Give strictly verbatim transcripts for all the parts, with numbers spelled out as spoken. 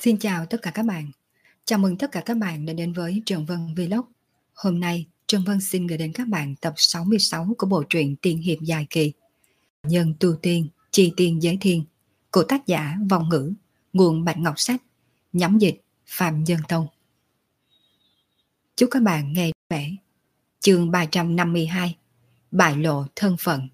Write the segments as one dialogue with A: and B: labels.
A: Xin chào tất cả các bạn. Chào mừng tất cả các bạn đã đến với Trần Vân Vlog. Hôm nay, Trần Vân xin gửi đến các bạn tập sáu mươi sáu của bộ truyện tiên hiệp dài kỳ Nhân tu tiên, chi tiên giới thiên của tác giả Vong Ngữ, nguồn Bạch Ngọc Sách, nhóm dịch Phạm Dân Tông. Chúc các bạn nghe vẻ. Chương ba trăm năm mươi hai, bại lộ thân phận.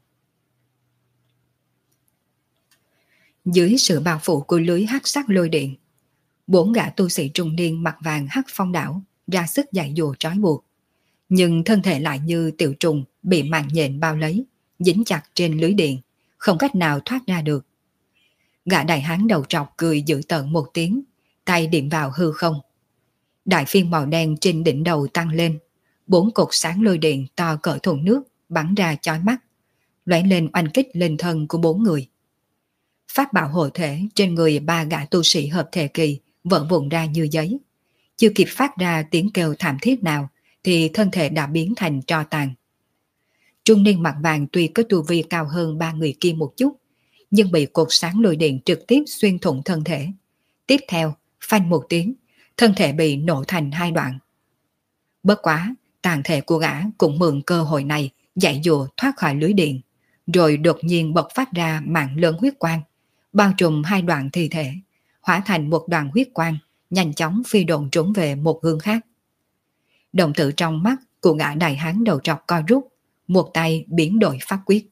A: Dưới sự bao phủ của lưới hắc sắc lôi điện, bốn gã tu sĩ trung niên mặc vàng hắc phong đảo ra sức dạy dỗ trói buộc, nhưng thân thể lại như tiểu trùng bị màng nhện bao lấy, dính chặt trên lưới điện, không cách nào thoát ra được. Gã đại hán đầu trọc cười dữ tợn một tiếng, tay điểm vào hư không. Đại phiên màu đen trên đỉnh đầu tăng lên, bốn cột sáng lôi điện to cỡ thùng nước bắn ra chói mắt, lóe lên oanh kích lên thân của bốn người. Pháp bảo hộ thể trên người ba gã tu sĩ hợp thể kỳ vỡ vụn ra như giấy. Chưa kịp phát ra tiếng kêu thảm thiết nào thì thân thể đã biến thành tro tàn. Trung niên mặt vàng tuy có tu vi cao hơn ba người kia một chút, nhưng bị cột sáng lôi điện trực tiếp xuyên thủng thân thể. Tiếp theo, phanh một tiếng, thân thể bị nổ thành hai đoạn. Bất quá, tàn thể của gã cũng mượn cơ hội này dạy dùa thoát khỏi lưới điện, rồi đột nhiên bộc phát ra mạng lớn huyết quang, bao trùm hai đoạn thi thể, hóa thành một đoàn huyết quang, nhanh chóng phi độn trốn về một hướng khác. Đồng tử trong mắt của gã đại hán đầu trọc co rút, một tay biến đổi pháp quyết.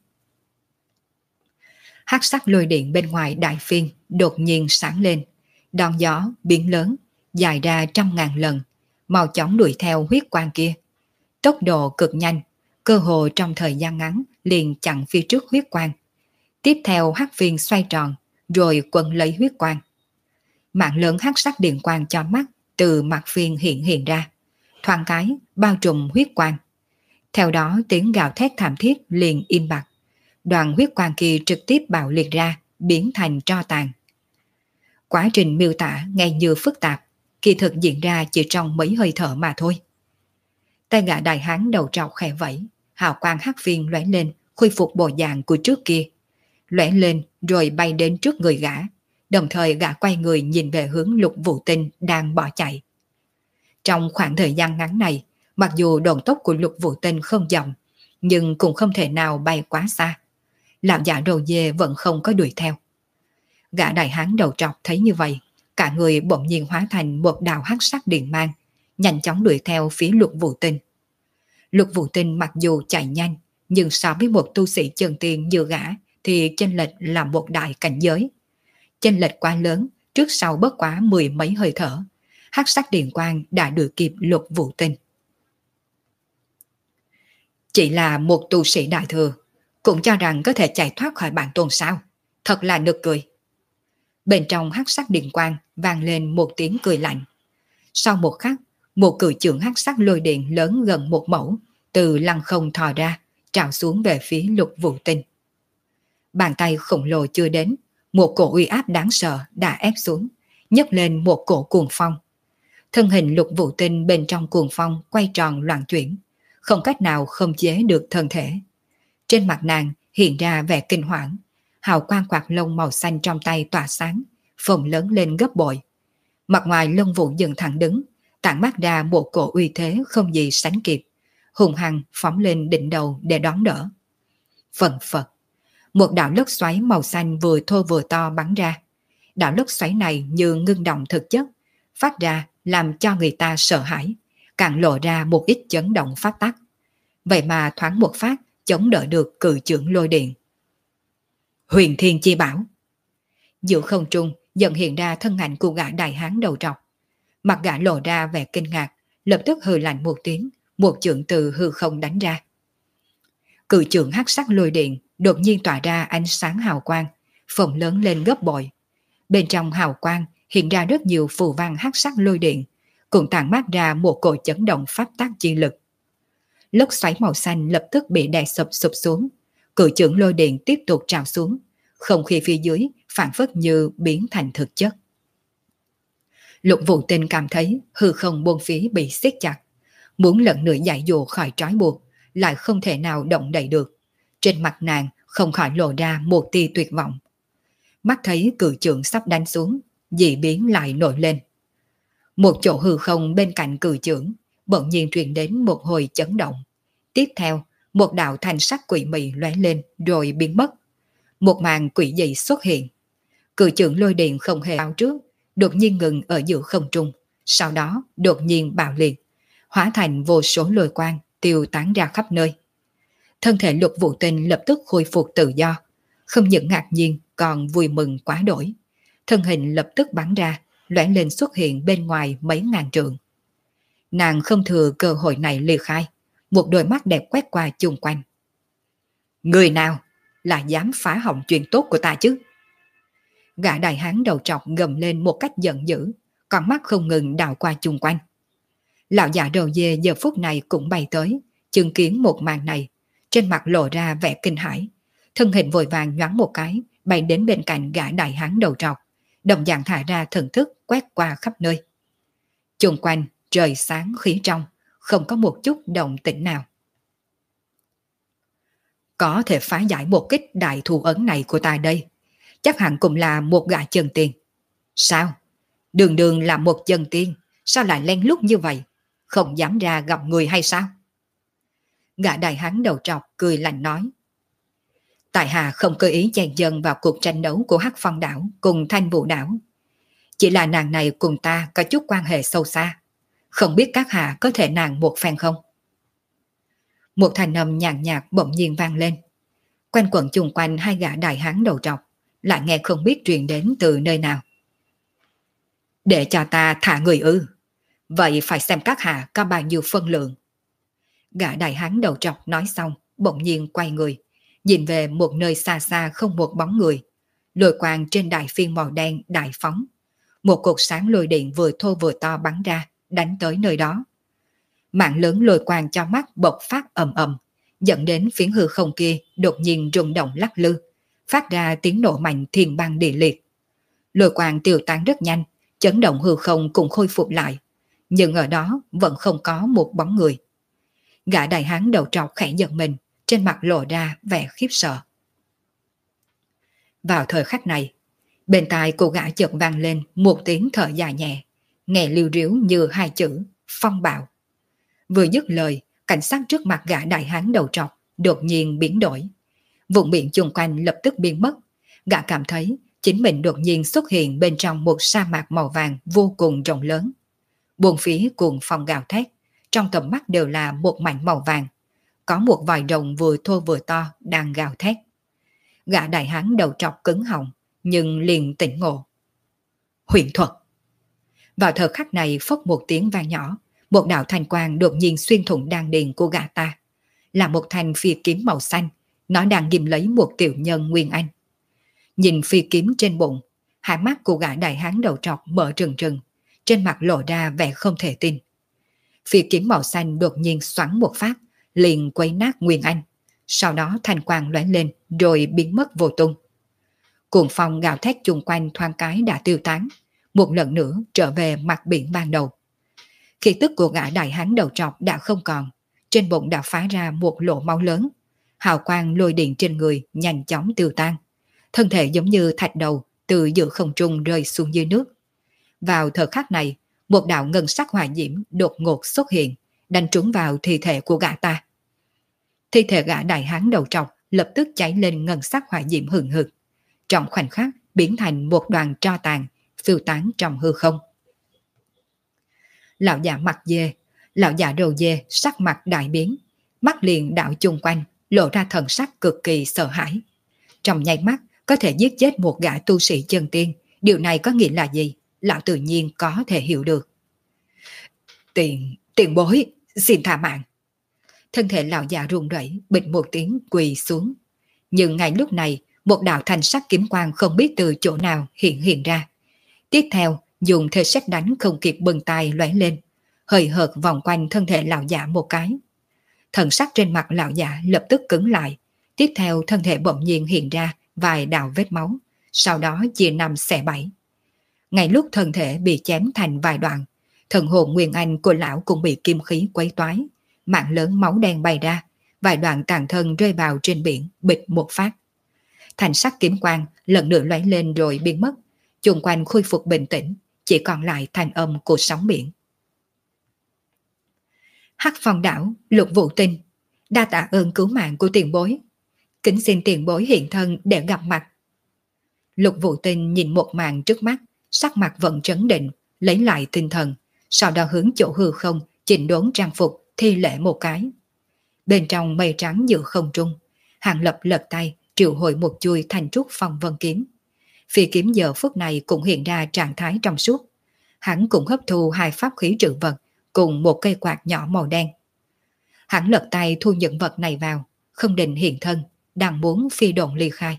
A: Hắc sắc lôi điện bên ngoài đại phiên đột nhiên sáng lên, đòn gió biến lớn, dài ra trăm ngàn lần, mau chóng đuổi theo huyết quang kia. Tốc độ cực nhanh, cơ hồ trong thời gian ngắn liền chặn phía trước huyết quang. Tiếp theo hắc phiên xoay tròn, rồi quấn lấy huyết quang. Mạng lớn hắc sắc điện quang cho mắt từ mặt phiên hiện hiện ra, thoáng cái bao trùm huyết quang. Theo đó tiếng gào thét thảm thiết liền im bặt, đoàn huyết quang kia trực tiếp bạo liệt ra, biến thành tro tàn. Quá trình miêu tả nghe như phức tạp, kỳ thực diễn ra chỉ trong mấy hơi thở mà thôi. Tay gã đại hán đầu trọc khẽ vẫy, hào quang hắc phiên lóe lên, khôi phục bộ dạng của trước kia, lóe lên rồi bay đến trước người gã. Đồng thời gã quay người nhìn về hướng Lục Vũ Tinh đang bỏ chạy. Trong khoảng thời gian ngắn này, mặc dù độn tốc của Lục Vũ Tinh không chậm, nhưng cũng không thể nào bay quá xa. Lão giả đầu dê vẫn không có đuổi theo. Gã đại hán đầu trọc thấy như vậy, cả người bỗng nhiên hóa thành một đạo hắc sắc điện mang, nhanh chóng đuổi theo phía Lục Vũ Tinh. Lục Vũ Tinh mặc dù chạy nhanh, nhưng so với một tu sĩ chân tiên như gã thì chênh lệch là một đại cảnh giới. Chênh lệch quá lớn, trước sau bất quá mười mấy hơi thở, hắc sắc điện quang đã đuổi kịp Lục Vũ Tinh. Chỉ là một tu sĩ đại thừa, cũng cho rằng có thể chạy thoát khỏi bản tôn sao? Thật là nực cười. Bên trong hắc sắc điện quang vang lên một tiếng cười lạnh. Sau một khắc, một cự chưởng hắc sắc lôi điện lớn gần một mẫu từ lăng không thò ra, trào xuống về phía Lục Vũ Tinh. Bàn tay khổng lồ chưa đến, một cổ uy áp đáng sợ đã ép xuống, nhấc lên một cổ cuồng phong. Thân hình Lục Vũ Tinh bên trong cuồng phong quay tròn loạn chuyển, không cách nào khống chế được thân thể. Trên mặt nàng hiện ra vẻ kinh hoảng, hào quang quạt lông màu xanh trong tay tỏa sáng, phồng lớn lên gấp bội. Mặt ngoài lông vũ dựng thẳng đứng, tản mát ra một cổ uy thế không gì sánh kịp, hùng hăng phóng lên đỉnh đầu để đón đỡ. Phần phật, một đạo lốc xoáy màu xanh vừa thô vừa to bắn ra. Đạo lốc xoáy này như ngưng động thực chất, phát ra làm cho người ta sợ hãi, càng lộ ra một ít chấn động pháp tắc. Vậy mà thoáng một phát chống đỡ được cự chưởng lôi điện. Huyền Thiên Chi Bảo. Giữa không trung dần hiện ra thân ảnh của gã đại hán đầu trọc. Mặt gã lộ ra vẻ kinh ngạc, lập tức hừ lạnh một tiếng, một chưởng từ hư không đánh ra. Cự chưởng hắc sắc lôi điện đột nhiên tỏa ra ánh sáng hào quang, phồng lớn lên gấp bội. Bên trong hào quang hiện ra rất nhiều phù văn hắc sắc lôi điện, cũng tản mát ra một cỗ chấn động pháp tác chi lực. Lốc xoáy màu xanh lập tức bị đè sập sụp xuống, cự chưởng lôi điện tiếp tục trào xuống, không khí phía dưới phản phất như biến thành thực chất. Lục Vũ Tinh cảm thấy hư không buông phía bị siết chặt, muốn lần nữa giải dụ khỏi trói buộc, lại không thể nào động đậy được. Trên mặt nàng không khỏi lộ ra một tia tuyệt vọng. Mắt thấy cự chưởng sắp đánh xuống, dị biến lại nổi lên. Một chỗ hư không bên cạnh cử chưởng bỗng nhiên truyền đến một hồi chấn động. Tiếp theo, một đạo thanh sắc quỷ mị lóe lên rồi biến mất. Một màn quỷ dị xuất hiện. Cử chưởng lôi điện không hề báo trước, đột nhiên ngừng ở giữa không trung, sau đó đột nhiên bạo liệt, hóa thành vô số lôi quang tiêu tán ra khắp nơi. Thân thể Lục Vũ Tinh lập tức khôi phục tự do, không những ngạc nhiên còn vui mừng quá đổi. Thân hình lập tức bắn ra, lóe lên xuất hiện bên ngoài mấy ngàn trượng. Nàng không thừa cơ hội này liệt khai, một đôi mắt đẹp quét qua chung quanh. Người nào là dám phá hỏng chuyện tốt của ta chứ? Gã đại hán đầu trọc gầm lên một cách giận dữ, con mắt không ngừng đảo qua chung quanh. Lão già đầu dê giờ phút này cũng bay tới, chứng kiến một màn này, trên mặt lộ ra vẻ kinh hãi, thân hình vội vàng nhoáng một cái, bay đến bên cạnh gã đại hán đầu trọc, đồng dạng thả ra thần thức quét qua khắp nơi. Chung quanh trời sáng khí trong, không có một chút động tĩnh nào. Có thể phá giải một kích đại thủ ấn này của ta đây, chắc hẳn cũng là một gã chân tiên. Sao? Đường đường là một chân tiên, sao lại lén lút như vậy? Không dám ra gặp người hay sao? Gã đại hán đầu trọc cười lạnh nói. Tại hạ không cơ ý chen chân vào cuộc tranh đấu của Hắc Phong đảo cùng Thanh Vũ đảo. Chỉ là nàng này cùng ta có chút quan hệ sâu xa. Không biết các hạ có thể nàng một phen không? Một thanh âm nhàn nhạt bỗng nhiên vang lên. Quanh quẩn chung quanh hai gã đại hán đầu trọc, lại nghe không biết truyền đến từ nơi nào. Để cho ta thả người ư? Vậy phải xem các hạ có bao nhiêu phân lượng. Gã đại hán đầu trọc nói xong, bỗng nhiên quay người, nhìn về một nơi xa xa không một bóng người. Lôi quang trên đại phiên màu đen đại phóng. Một cột sáng lôi điện vừa thô vừa to bắn ra, đánh tới nơi đó. Mạng lớn lôi quang cho mắt bộc phát ầm ầm, dẫn đến phiến hư không kia đột nhiên rung động lắc lư, phát ra tiếng nổ mạnh thiên băng địa liệt. Lôi quang tiêu tán rất nhanh, chấn động hư không cũng khôi phục lại, nhưng ở đó vẫn không có một bóng người. Gã đại hán đầu trọc khẽ giật mình, trên mặt lộ ra vẻ khiếp sợ. Vào thời khắc này, bên tai cô gã chợt vang lên một tiếng thở dài nhẹ, nghe liu riu như hai chữ phong bạo. Vừa dứt lời, cảnh sát trước mặt gã đại hán đầu trọc đột nhiên biến đổi. Vùng biển chung quanh lập tức biến mất. Gã cảm thấy chính mình đột nhiên xuất hiện bên trong một sa mạc màu vàng vô cùng rộng lớn. Buồn phía cuồng phong gào thét, trong tầm mắt đều là một mảnh màu vàng. Có một vòi rồng vừa thô vừa to đang gào thét. Gã đại hán đầu trọc cứng họng, nhưng liền tỉnh ngộ. Huyền thuật. Vào thời khắc này phốc một tiếng vang nhỏ, một đạo thanh quang đột nhiên xuyên thủng đan điền của gã ta, là một thanh phi kiếm màu xanh, nó đang ghim lấy một tiểu nhân Nguyên Anh. Nhìn phi kiếm trên bụng, hai mắt của gã đại hán đầu trọc mở trừng trừng, trên mặt lộ ra vẻ không thể tin. Phi kiếm màu xanh đột nhiên xoắn một phát, liền quấy nát Nguyên Anh, sau đó thanh quang lóe lên rồi biến mất vô tung. Cuồng phong gào thét chung quanh thoáng cái đã tiêu tán, một lần nữa trở về mặt biển ban đầu. Khí tức của gã đại hán đầu trọc đã không còn, trên bụng đã phá ra một lỗ máu lớn, hào quang lôi điện trên người nhanh chóng tiêu tan, thân thể giống như thạch đầu từ giữa không trung rơi xuống dưới nước. Vào thời khắc này, một đạo ngân sắc hỏa diễm đột ngột xuất hiện, đánh trúng vào thi thể của gã ta. Thi thể gã đại hán đầu trọc lập tức cháy lên ngân sắc hỏa diễm hừng hực, trong khoảnh khắc biến thành một đoàn tro tàn phiêu tán trong hư không. Lão già mặt dê, lão già đầu dê sắc mặt đại biến, mắt liền đảo chung quanh, lộ ra thần sắc cực kỳ sợ hãi. Trong nháy mắt có thể giết chết một gã tu sĩ chân tiên, điều này có nghĩa là gì? Lão tự nhiên có thể hiểu được. Tiền, tiền bối, xin tha mạng. Thân thể lão già run rẩy, bịch một tiếng quỳ xuống. Nhưng ngay lúc này, một đạo thanh sắc kiếm quang không biết từ chỗ nào hiện hiện ra. Tiếp theo, dùng thế xét đánh không kịp bừng tay lóe lên, hơi hợt vòng quanh thân thể lão già một cái. Thần sắc trên mặt lão già lập tức cứng lại. Tiếp theo thân thể bỗng nhiên hiện ra vài đạo vết máu, sau đó chia năm xẻ bảy. Ngay lúc thân thể bị chém thành vài đoạn, thần hồn Nguyên Anh của lão cũng bị kim khí quấy toái, mạng lớn máu đen bay ra, vài đoạn tàn thân rơi vào trên biển, bịch một phát. Thành sắc kiếm quang lần nữa lóe lên rồi biến mất, chung quanh khôi phục bình tĩnh, chỉ còn lại thanh âm của sóng biển. Hắc Phong đảo, Lục Vũ Tinh, đa tạ ơn cứu mạng của tiền bối. Kính xin tiền bối hiện thân để gặp mặt. Lục Vũ Tinh nhìn một màn trước mắt, sắc mặt vẫn trấn định, lấy lại tinh thần, sau đó hướng chỗ hư không, chỉnh đốn trang phục, thi lễ một cái. Bên trong mây trắng giữa không trung, Hàng Lập lật tay, triệu hồi một chuôi thanh trúc phong vân kiếm. Phi kiếm giờ phút này cũng hiện ra trạng thái trong suốt. Hắn cũng hấp thu hai pháp khí trữ vật, cùng một cây quạt nhỏ màu đen. Hắn lật tay thu những vật này vào, không định hiện thân, đang muốn phi độn ly khai.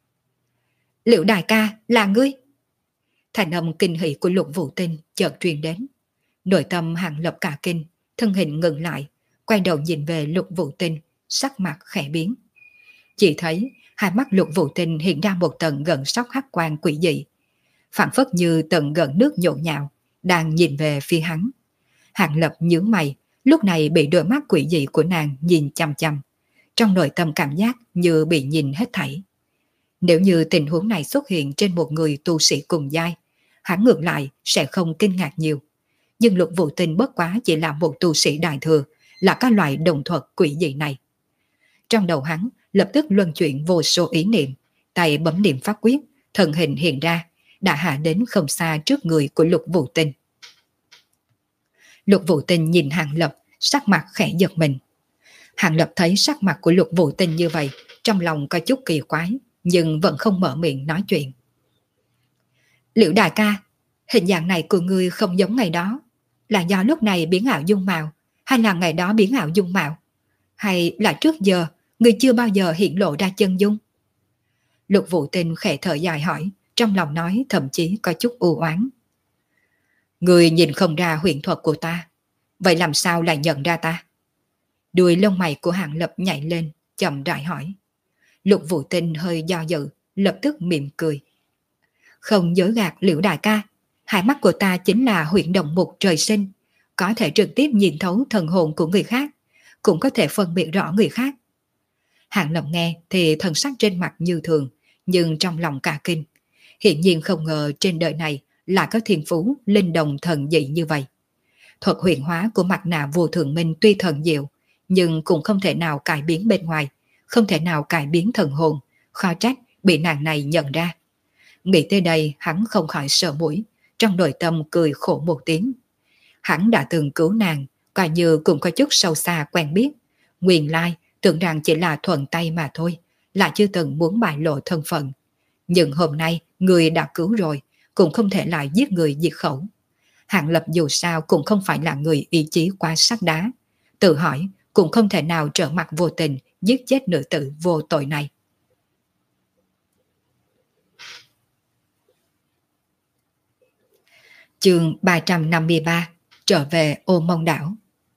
A: Liệu đại ca là ngươi? Thành âm kinh hỉ của Lục Vũ Tinh chợt truyền đến. Nội tâm Hàng Lập cả kinh, thân hình ngừng lại, quay đầu nhìn về Lục Vũ Tinh, sắc mặt khẽ biến. Chỉ thấy hai mắt Lục Vũ Tinh hiện ra một tầng gần sóc hắc quang quỷ dị, phảng phất như tầng gần nước nhộn nhạo, đang nhìn về phía hắn. Hàng Lập nhướng mày, lúc này bị đôi mắt quỷ dị của nàng nhìn chằm chằm, trong nội tâm cảm giác như bị nhìn hết thảy. Nếu như tình huống này xuất hiện trên một người tu sĩ cùng giai, hắn ngược lại sẽ không kinh ngạc nhiều. Nhưng Lục Vũ Tinh bất quá chỉ là một tu sĩ đại thừa, là các loại đồng thuật quỷ dị này. Trong đầu hắn lập tức luân chuyển vô số ý niệm, tay bấm niệm pháp quyết, thần hình hiện ra, đã hạ đến không xa trước người của Lục Vũ Tinh. Lục Vũ Tinh nhìn Hàng Lập, sắc mặt khẽ giật mình. Hàng Lập thấy sắc mặt của Lục Vũ Tinh như vậy, trong lòng có chút kỳ quái, nhưng vẫn không mở miệng nói chuyện. Liễu đại ca, hình dạng này của ngươi không giống ngày đó, là do lúc này biến ảo dung mạo, hay là ngày đó biến ảo dung mạo, hay là trước giờ ngươi chưa bao giờ hiện lộ ra chân dung? Lục Vũ Tinh khẽ thở dài hỏi, trong lòng nói thậm chí có chút u oán. Ngươi nhìn không ra huyền thuật của ta, vậy làm sao lại nhận ra ta? Đuôi lông mày của Hàng Lập nhảy lên, chậm rãi hỏi. Lục Vũ Tinh hơi do dự, lập tức mỉm cười. Không dối gạt Liễu đại ca, hai mắt của ta chính là huyền động mục trời sinh, có thể trực tiếp nhìn thấu thần hồn của người khác, cũng có thể phân biệt rõ người khác. Hàng Lập nghe thì thần sắc trên mặt như thường, nhưng trong lòng cả kinh. Hiện nhiên không ngờ trên đời này là có thiên phú linh đồng thần dị như vậy. Thuật huyền hóa của mặt nạ vô thường minh tuy thần diệu, nhưng cũng không thể nào cải biến bên ngoài, không thể nào cải biến thần hồn, khó trách bị nàng này nhận ra. Nghĩ tới đây hắn không khỏi sợ mũi, trong nội tâm cười khổ một tiếng. Hắn đã từng cứu nàng, coi như cũng có chút sâu xa quen biết. Nguyên lai tưởng rằng chỉ là thuận tay mà thôi, lại chưa từng muốn bại lộ thân phận. Nhưng hôm nay người đã cứu rồi, cũng không thể lại giết người diệt khẩu. Hàng Lập dù sao cũng không phải là người ý chí quá sắt đá, tự hỏi cũng không thể nào trở mặt vô tình giết chết nữ tử vô tội này. Chương ba trăm năm mươi ba, trở về Ô Mông Đảo.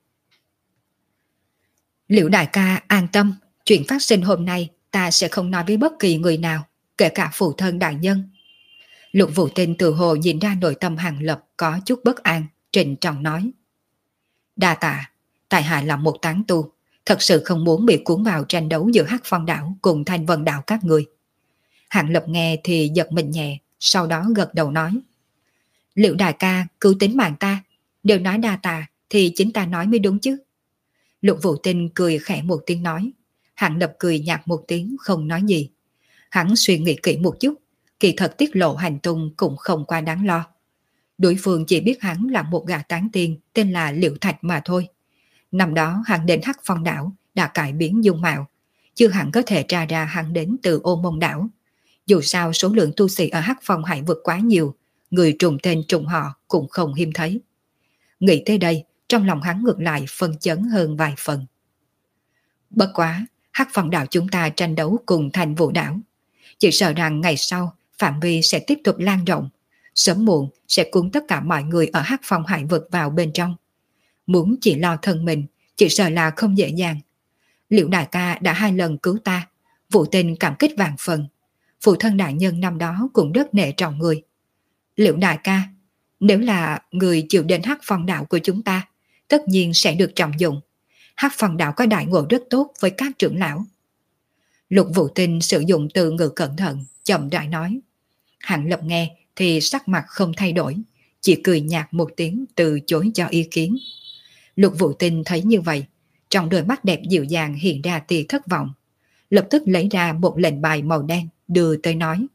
A: Liễu đại ca an tâm, chuyện phát sinh hôm nay ta sẽ không nói với bất kỳ người nào, kể cả phụ thân đại nhân. Lục Vũ Tinh từ hồ nhìn ra nội tâm Hàng Lập có chút bất an, trịnh trọng nói. Đa tạ, tại hạ là một tán tu, thật sự không muốn bị cuốn vào tranh đấu giữa Hắc Phong đảo cùng Thanh Vân đảo các người. Hàng Lập nghe thì giật mình nhẹ, sau đó gật đầu nói. Liễu đại ca cứu tính mạng ta, đều nói đa tạ thì chính ta nói mới đúng chứ. Lục Vũ Tinh cười khẽ một tiếng nói. Hàng Lập cười nhạt một tiếng không nói gì. Hắn suy nghĩ kỹ một chút, kỳ thật tiết lộ hành tung cũng không quá đáng lo. Đối phương chỉ biết hắn là một gã tán tiên tên là Liễu Thạch mà thôi. Năm đó hắn đến Hắc Phong đảo đã cải biến dung mạo, chưa hẳn có thể tra ra hắn đến từ Ô Mông đảo. Dù sao số lượng tu sĩ ở Hắc Phong hải vực quá nhiều, người trùng tên trùng họ cũng không hiếm thấy. Nghĩ tới đây, trong lòng hắn ngược lại phân chấn hơn vài phần. Bất quá, Hắc Phong đảo chúng ta tranh đấu cùng Thành Vũ đảo, chỉ sợ rằng ngày sau phạm vi sẽ tiếp tục lan rộng, sớm muộn sẽ cuốn tất cả mọi người ở Hắc Phong hải vực vào bên trong. Muốn chỉ lo thân mình, chỉ sợ là không dễ dàng. Liễu đại ca đã hai lần cứu ta, Vũ Tinh cảm kích vạn phần. Phụ thân đại nhân năm đó cũng rất nể trọng người. Liễu đại ca, nếu là người chịu đến Hắc Phong đảo của chúng ta, tất nhiên sẽ được trọng dụng. Hắc Phong đảo có đại ngộ rất tốt với các trưởng lão. Lục Vũ Tinh sử dụng từ ngữ cẩn thận, chậm rãi nói. Hàng Lập nghe thì sắc mặt không thay đổi, chỉ cười nhạt một tiếng từ chối cho ý kiến. Lục Vũ Tinh thấy như vậy, trong đôi mắt đẹp dịu dàng hiện ra tia thất vọng, lập tức lấy ra một lệnh bài màu đen đưa tới nói.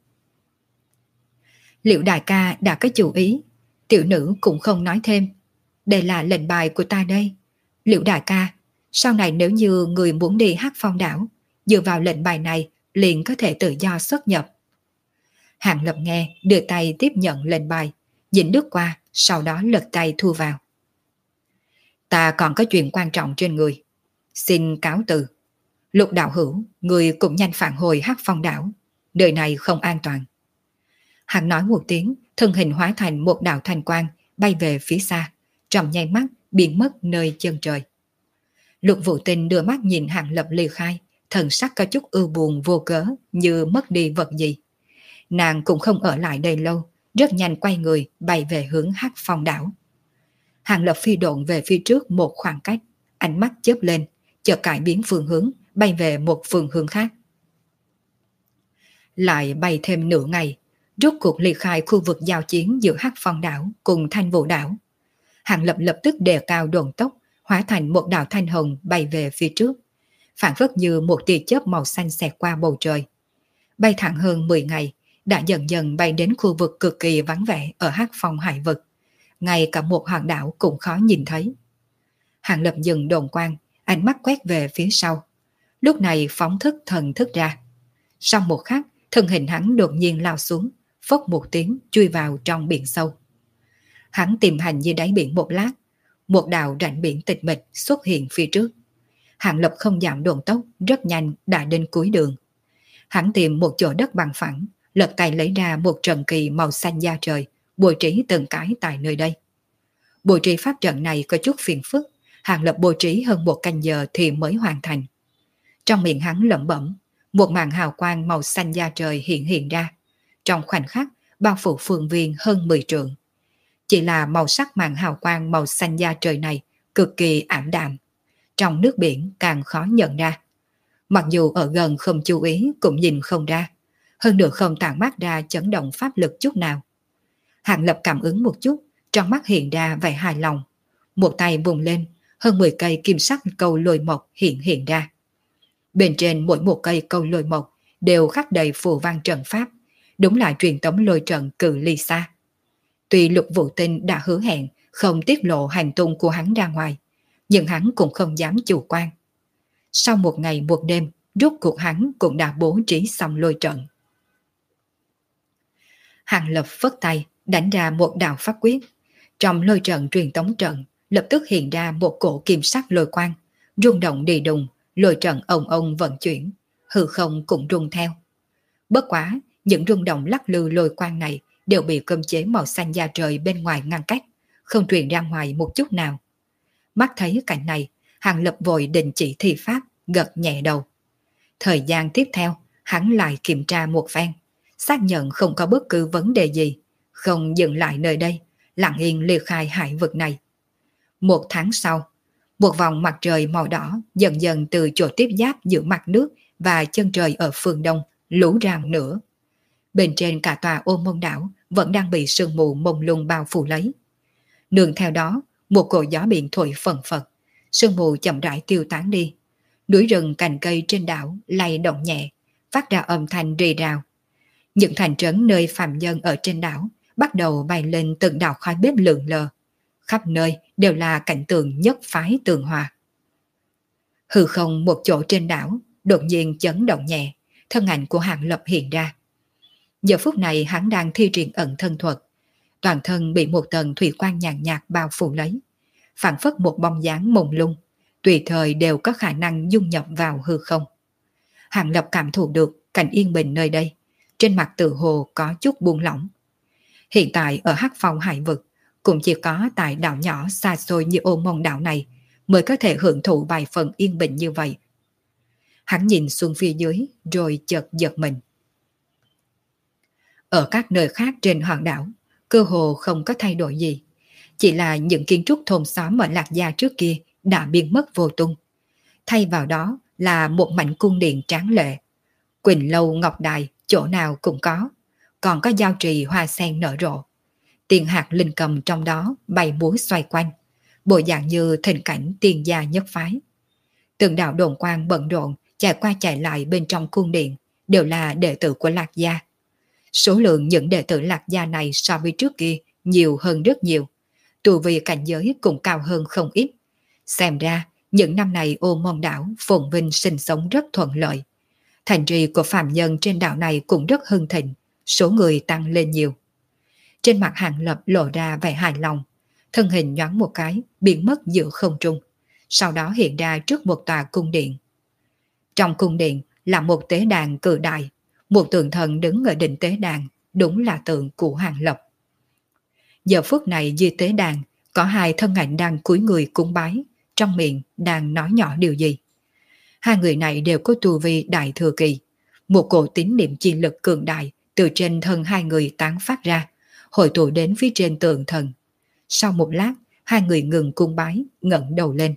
A: Liệu đại ca đã có chủ ý? Tiểu nữ cũng không nói thêm. Đây là lệnh bài của ta đây. Liệu đại ca, sau này nếu như người muốn đi Hắc Phong đảo, dựa vào lệnh bài này liền có thể tự do xuất nhập. Hàng Lập nghe, đưa tay tiếp nhận lệnh bài, dính nước qua, sau đó lật tay thu vào. Ta còn có chuyện quan trọng trên người. Xin cáo từ. Lục đạo hữu, người cũng nhanh phản hồi Hắc Phong đảo. Nơi này không an toàn. Hắn nói một tiếng, thân hình hóa thành một đạo thanh quang, bay về phía xa, trong nháy mắt biến mất nơi chân trời. Lục Vũ Tinh đưa mắt nhìn Hàng Lập ly khai, thần sắc có chút ưu buồn vô cớ, như mất đi vật gì. Nàng cũng không ở lại đây lâu, rất nhanh quay người bay về hướng Hắc Phong đảo. Hàng Lập phi độn về phía trước một khoảng cách, ánh mắt chớp lên, chợt cải biến phương hướng, bay về một phương hướng khác. Lại bay thêm nửa ngày, rốt cuộc ly khai khu vực giao chiến giữa Hắc Phong đảo cùng Thanh Vũ đảo. Hàng Lập lập tức đề cao độn tốc, hóa thành một đạo thanh hồng bay về phía trước, phản phất như một tia chớp màu xanh xẹt qua bầu trời. Bay thẳng hơn mười ngày, đã dần dần bay đến khu vực cực kỳ vắng vẻ ở Hắc Phong hải vực, ngay cả một hòn đảo cũng khó nhìn thấy. Hàng Lập dừng đồn quang, ánh mắt quét về phía sau, lúc này phóng thức thần thức ra. Sau một khắc, thân hình hắn đột nhiên lao xuống, phốc một tiếng chui vào trong biển sâu. Hắn tìm hành dưới đáy biển một lát, một đạo rãnh biển tịch mịch xuất hiện phía trước. Hàng Lập không giảm độn tốc, rất nhanh đã đến cuối đường. Hắn tìm một chỗ đất bằng phẳng, lật tay lấy ra một trận kỳ màu xanh da trời, bố trí từng cái tại nơi đây. Bố trí pháp trận này có chút phiền phức, Hàng Lập bố trí hơn một canh giờ thì mới hoàn thành. Trong miệng hắn lẩm bẩm, một màn hào quang màu xanh da trời hiện hiện ra, trong khoảnh khắc bao phủ phương viên hơn mười trượng. Chỉ là màu sắc màn hào quang màu xanh da trời này cực kỳ ảm đạm, trong nước biển càng khó nhận ra. Mặc dù ở gần không chú ý cũng nhìn không ra, hơn nữa không tản mát ra chấn động pháp lực chút nào. Hàng Lập cảm ứng một chút, trong mắt hiện ra vẻ hài lòng. Một tay vùng lên, hơn mười cây kim sắc câu lôi mộc hiện hiện ra. Bên trên mỗi một cây câu lôi mộc đều khắc đầy phù văn trận pháp, đúng là truyền tống lôi trận cự ly xa. Tuy Lục Vũ Tinh đã hứa hẹn không tiết lộ hành tung của hắn ra ngoài, nhưng hắn cũng không dám chủ quan. Sau một ngày một đêm, rốt cuộc hắn cũng đã bố trí xong lôi trận. Hàng Lập phất tay, đánh ra một đạo pháp quyết. Trong lôi trận truyền tống trận, lập tức hiện ra một cổ kim sắc lôi quang, rung động đi đùng, lôi trận ông ông vận chuyển, hư không cũng rung theo. Bất quá, những rung động lắc lư lôi quang này đều bị cấm chế màu xanh da trời bên ngoài ngăn cách, không truyền ra ngoài một chút nào. Mắt thấy cảnh này, Hàng Lập vội đình chỉ thi pháp, gật nhẹ đầu. Thời gian tiếp theo, hắn lại kiểm tra một phen, xác nhận không có bất cứ vấn đề gì, không dừng lại nơi đây, lặng yên ly khai hải vực này. Một tháng sau, một vòng mặt trời màu đỏ dần dần từ chỗ tiếp giáp giữa mặt nước và chân trời ở phương đông lú ra nữa. Bên trên cả tòa Ô Môn đảo vẫn đang bị sương mù mông lung bao phủ lấy. Nương theo đó, một cỗ gió biển thổi phần phật, sương mù chậm rãi tiêu tán đi. Núi rừng cành cây trên đảo lay động nhẹ, phát ra âm thanh rì rào. Những thành trấn nơi phàm nhân ở trên đảo bắt đầu bay lên từng đạo khói bếp lượn lờ. Khắp nơi đều là cảnh tượng nhất phái tường hòa. Hư không một chỗ trên đảo đột nhiên chấn động nhẹ, thân ảnh của Hàng Lập hiện ra. Giờ phút này hắn đang thi triển ẩn thân thuật, toàn thân bị một tầng thủy quang nhàn nhạt bao phủ lấy, phảng phất một bóng dáng mông lung, tùy thời đều có khả năng dung nhập vào hư không. Hàng Lập cảm thụ được cảnh yên bình nơi đây, trên mặt tự hồ có chút buông lỏng. Hiện tại ở Hắc Phong hải vực, cũng chỉ có tại đảo nhỏ xa xôi như Ô Môn đảo này mới có thể hưởng thụ vài phần yên bình như vậy. Hắn nhìn xuống phía dưới rồi chợt giật mình. Ở các nơi khác trên hòn đảo, cơ hồ không có thay đổi gì. Chỉ là những kiến trúc thôn xóm ở Lạc Gia trước kia đã biến mất vô tung. Thay vào đó là một mảnh cung điện tráng lệ. Quỳnh lâu ngọc đài chỗ nào cũng có. còn có giao trì hoa sen nở rộ. Tiền hạt linh cầm trong đó bay múa xoay quanh, bộ dạng như thình cảnh tiên gia nhất phái. Từng đạo đồn quang bận rộn chạy qua chạy lại bên trong cung điện đều là đệ tử của Lạc Gia. Số lượng những đệ tử Lạc Gia này so với trước kia nhiều hơn rất nhiều, tu vi cảnh giới cũng cao hơn không ít. Xem ra những năm này Ô Môn đảo phồn vinh sinh sống rất thuận lợi. Thành trì của phạm nhân trên đảo này cũng rất hưng thịnh, số người tăng lên nhiều. Trên mặt Hàng Lập lộ ra vẻ hài lòng, thân hình nhoáng một cái biến mất giữa không trung, sau đó hiện ra trước một tòa cung điện. Trong cung điện là một tế đàn cự đại, một tượng thần đứng ở đỉnh tế đàn, đúng là tượng của Hàng Lập. Giờ phút này dưới tế đàn có hai thân ảnh đang cúi người cúng bái, trong miệng đang nói nhỏ điều gì. Hai người này đều có tu vi đại thừa kỳ, một cổ tín niệm chi lực cường đại từ trên thân hai người tán phát ra, hội tụ đến phía trên tượng thần. Sau một lát, hai người ngừng cung bái, ngẩng đầu lên.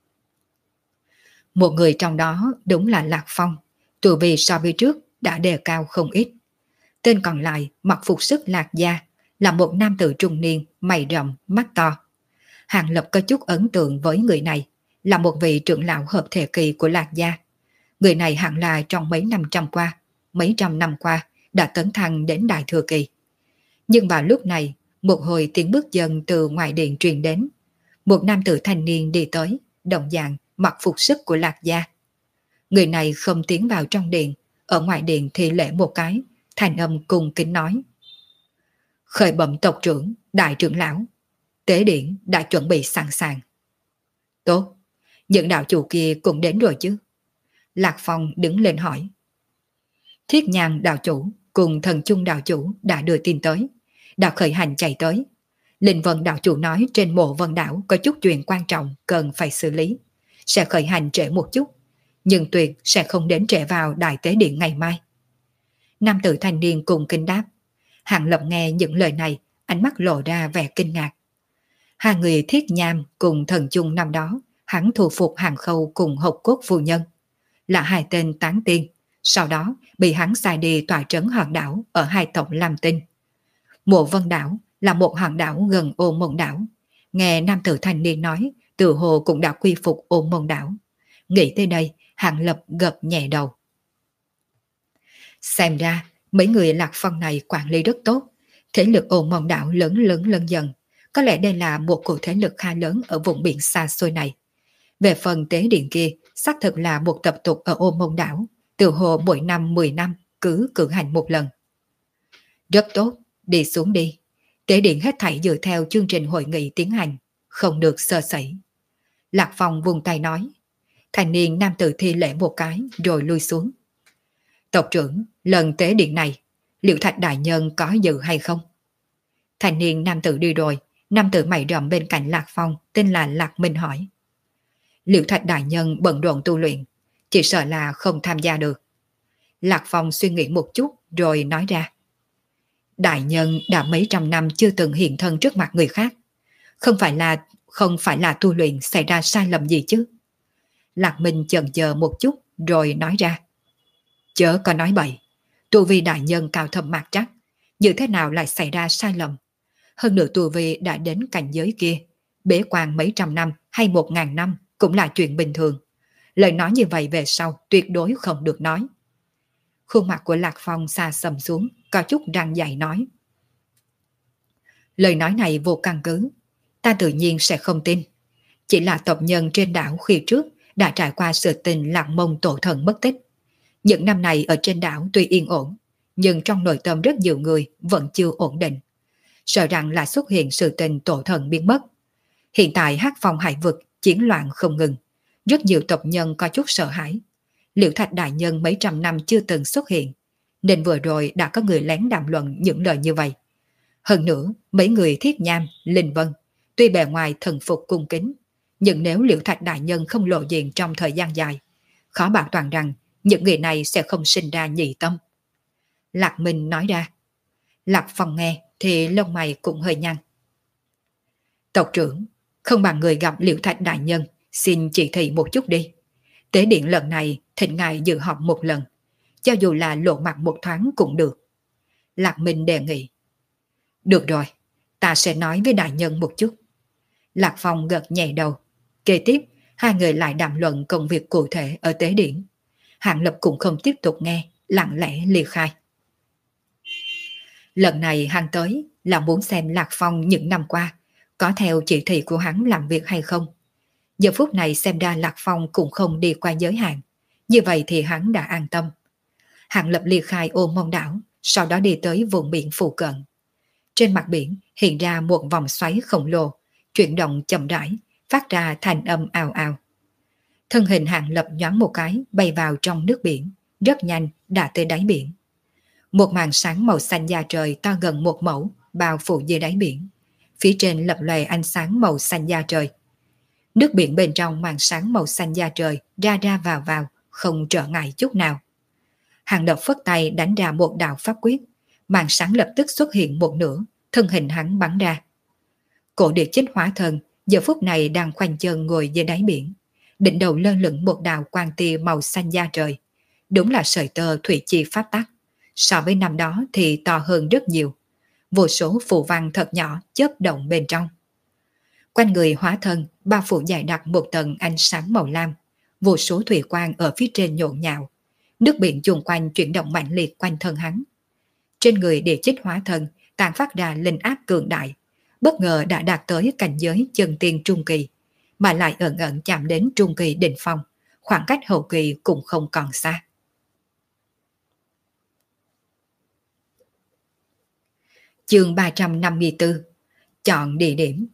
A: Một người trong đó đúng là Lạc Phong, tu vi so với trước đã đề cao không ít. Tên còn lại mặc phục sức Lạc Gia, là một nam tử trung niên, mày rậm, mắt to. Hàng Lập có chút ấn tượng với người này, là một vị trưởng lão hợp thể kỳ của Lạc Gia. Người này hẳn là trong mấy năm trăm qua, mấy trăm năm qua đã tấn thăng đến đại thừa kỳ. Nhưng vào lúc này, một hồi tiếng bước chân từ ngoài điện truyền đến. Một nam tử thanh niên đi tới, đồng dạng mặc phục sức của Lạc Gia. Người này không tiến vào trong điện, ở ngoài điện thì lễ một cái, thành âm cung kính nói: Khởi bẩm tộc trưởng, đại trưởng lão, tế điển đã chuẩn bị sẵn sàng. Tốt, những đạo chủ kia cũng đến rồi chứ? Lạc Phong đứng lên hỏi. Thiết Nhàn đạo chủ cùng Thần Chung đạo chủ đã đưa tin tới, đã khởi hành chạy tới. Linh Vân đạo chủ nói trên Mộ Vân đảo có chút chuyện quan trọng cần phải xử lý, sẽ khởi hành trễ một chút, nhưng tuyệt sẽ không đến trễ vào đại tế điện ngày mai. Nam tử thanh niên cùng kinh đáp. Hàng Lập nghe những lời này, ánh mắt lộ ra vẻ kinh ngạc. Hai người Thiết Nham cùng Thần Chung năm đó, hắn thu phục Hàng Khâu cùng Hộc Cốt phu nhân, là hai tên tán tiên, sau đó bị hắn sai đi tọa trấn hòn đảo ở hai tộc Lam Tinh. Mộ Vân đảo là một hòn đảo gần Ô Môn đảo. Nghe nam tử thanh niên nói, tự hồ cũng đã quy phục Ô Môn đảo. Nghĩ tới đây, Hàng Lập gật nhẹ đầu. Xem ra, mấy người Lạc Phong này quản lý rất tốt. Thế lực Ô Môn đảo lớn lớn lớn dần. Có lẽ đây là một cổ thế lực khá lớn ở vùng biển xa xôi này. Về phần tế điện kia, xác thực là một tập tục ở Ô Môn đảo, từ hồ mỗi năm mười năm cứ cử hành một lần. Rất tốt, đi xuống đi. Tế điện hết thảy dựa theo chương trình hội nghị tiến hành, không được sơ sẩy. Lạc Phong vùng tay nói. Thành niên nam tử thi lễ một cái rồi lui xuống. Tộc trưởng, lần tế điện này, Liễu Thạch đại nhân có dự hay không? Thành niên nam tử đi rồi, nam tử mày rậm bên cạnh Lạc Phong tên là Lạc Minh hỏi. Liễu Thạch đại nhân bận rộn tu luyện, chỉ sợ là không tham gia được. Lạc Phong suy nghĩ một chút rồi nói ra. Đại nhân đã mấy trăm năm chưa từng hiện thân trước mặt người khác, không phải là không phải là tu luyện xảy ra sai lầm gì chứ? Lạc Minh chần chờ một chút rồi nói ra. Chớ có nói bậy, tu vi đại nhân cao thâm mạc trắc, như thế nào lại xảy ra sai lầm? Hơn nữa tu vi đã đến cảnh giới kia, bế quan mấy trăm năm hay một ngàn năm cũng là chuyện bình thường. Lời nói như vậy về sau tuyệt đối không được nói. Khuôn mặt của Lạc Phong xa sầm xuống, có chút răng dày nói. Lời nói này vô căn cứ, ta tự nhiên sẽ không tin. Chỉ là tộc nhân trên đảo khi trước đã trải qua sự tình Lạc Mông tổ thần mất tích. Những năm này ở trên đảo tuy yên ổn, nhưng trong nội tâm rất nhiều người vẫn chưa ổn định. Sợ rằng lại xuất hiện sự tình tổ thần biến mất. Hiện tại Hắc Phong hải vực chiến loạn không ngừng, rất nhiều tộc nhân có chút sợ hãi. Liễu Thạch đại nhân mấy trăm năm chưa từng xuất hiện, nên vừa rồi đã có người lén đàm luận những lời như vậy. Hơn nữa, mấy người Thiết Nham, Linh Vân, tuy bề ngoài thần phục cung kính, nhưng nếu Liễu Thạch đại nhân không lộ diện trong thời gian dài, khó bảo toàn rằng những người này sẽ không sinh ra nhị tâm. Lạc Minh nói ra. Lạc Phong nghe thì lông mày cũng hơi nhăn. Tộc trưởng, không bằng người gặp Liễu Thạch đại nhân, xin chỉ thị một chút đi. Tế điện lần này thỉnh ngài dự họp một lần, cho dù là lộ mặt một thoáng cũng được. Lạc Minh đề nghị. Được rồi, ta sẽ nói với đại nhân một chút. Lạc Phong gật nhẹ đầu. Kế tiếp, hai người lại đàm luận công việc cụ thể ở tế điển. Hạng Lập cũng không tiếp tục nghe, lặng lẽ ly khai. Lần này hắn tới là muốn xem Lạc Phong những năm qua có theo chỉ thị của hắn làm việc hay không. Giờ phút này xem ra Lạc Phong cũng không đi qua giới hạn. Như vậy thì hắn đã an tâm. Hạng Lập ly khai Ô Mông đảo, sau đó đi tới vùng biển phụ cận. Trên mặt biển hiện ra một vòng xoáy khổng lồ, chuyển động chậm rãi, phát ra thành âm ào ào. Thân hình Hạng Lập nhoáng một cái bay vào trong nước biển, rất nhanh đã tới đáy biển. Một màn sáng màu xanh da trời to gần một mẫu bao phủ dưới đáy biển. Phía trên lập lòe ánh sáng màu xanh da trời. Nước biển bên trong màn sáng màu xanh da trời ra ra vào vào, không trở ngại chút nào. Hàng Lập phất tay đánh ra một đạo pháp quyết, màn sáng lập tức xuất hiện một nửa, thân hình hắn bắn ra. Cổ địa chích hóa thân giờ phút này đang khoanh chân ngồi dưới đáy biển, đỉnh đầu lơ lửng một đạo quang tia màu xanh da trời, đúng là sợi tơ thủy chi pháp tắc, so với năm đó thì to hơn rất nhiều. Vô số phù văn thật nhỏ chớp động bên trong. Quanh người hóa thân bao phủ dày đặc một tầng ánh sáng màu lam, vô số thủy quang ở phía trên nhộn nhạo, nước biển chung quanh chuyển động mạnh liệt quanh thân hắn. Trên người địa chích hóa thân tàn phát ra linh áp cường đại, bất ngờ đã đạt tới cảnh giới chân tiên trung kỳ, mà lại ẩn ẩn chạm đến trung kỳ đỉnh phong, khoảng cách hậu kỳ cũng không còn xa. Chương ba trăm năm mươi tư. Chọn địa điểm.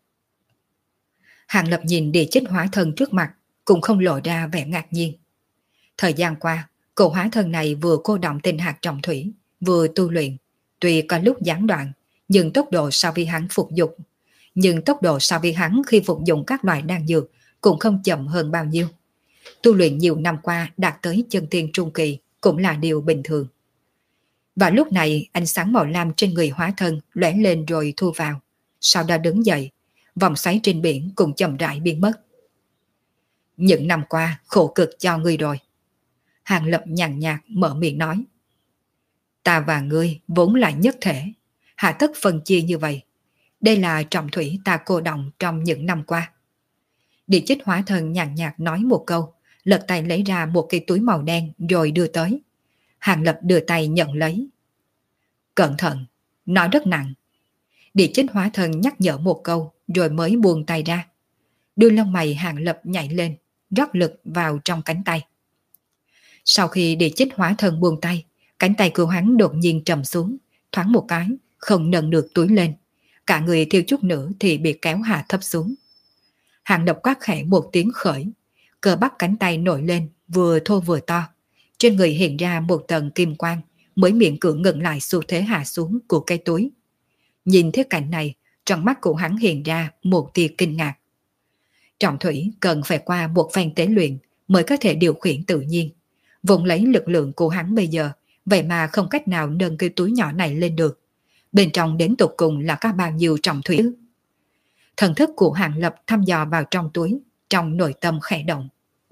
A: Hạng Lập nhìn địa chích hóa thân trước mặt, cũng không lộ ra vẻ ngạc nhiên. Thời gian qua, cô hóa thân này vừa cô động tinh hạt trọng thủy, vừa tu luyện, tuy có lúc gián đoạn, nhưng tốc độ so với hắn phục dụng, nhưng tốc độ so với hắn khi phục dụng các loại đan dược cũng không chậm hơn bao nhiêu. Tu luyện nhiều năm qua đạt tới chân tiên trung kỳ cũng là điều bình thường. Và lúc này ánh sáng màu lam trên người hóa thân lóe lên rồi thu vào, sau đó đứng dậy, vòng xoáy trên biển cũng chậm rãi biến mất. Những năm qua khổ cực cho ngươi rồi. Hàng Lập nhàn nhạt mở miệng nói. Ta và ngươi vốn là nhất thể, hạ tất phân chia như vậy. Đây là trọng thủy ta cô động trong những năm qua. Địa chích hóa thân nhàn nhạt nói một câu, lật tay lấy ra một cái túi màu đen rồi đưa tới. Hàng Lập đưa tay nhận lấy. Cẩn thận, nó rất nặng. Địa chích hóa thân nhắc nhở một câu rồi mới buông tay ra. Đuôi lông mày Hàng Lập nhảy lên, rót lực vào trong cánh tay. Sau khi địa chích hóa thân buông tay, cánh tay của hắn đột nhiên trầm xuống, thoáng một cái, không nâng được túi lên. Cả người thiếu chút nữa thì bị kéo hạ thấp xuống. Hàng Lập quát khẽ một tiếng khởi, cơ bắp cánh tay nổi lên, vừa thô vừa to. Trên người hiện ra một tầng kim quang, mới miệng cưỡng ngừng lại xu thế hạ xuống của cái túi. Nhìn thấy cảnh này, trong mắt của hắn hiện ra một tia kinh ngạc. Trọng thủy cần phải qua một phen tế luyện mới có thể điều khiển tự nhiên. Vùng lấy lực lượng của hắn bây giờ, vậy mà không cách nào nâng cái túi nhỏ này lên được. Bên trong đến tột cùng là có bao nhiêu trọng thủy. Thần thức của Hàng Lập thăm dò vào trong túi, trong nội tâm khẽ động.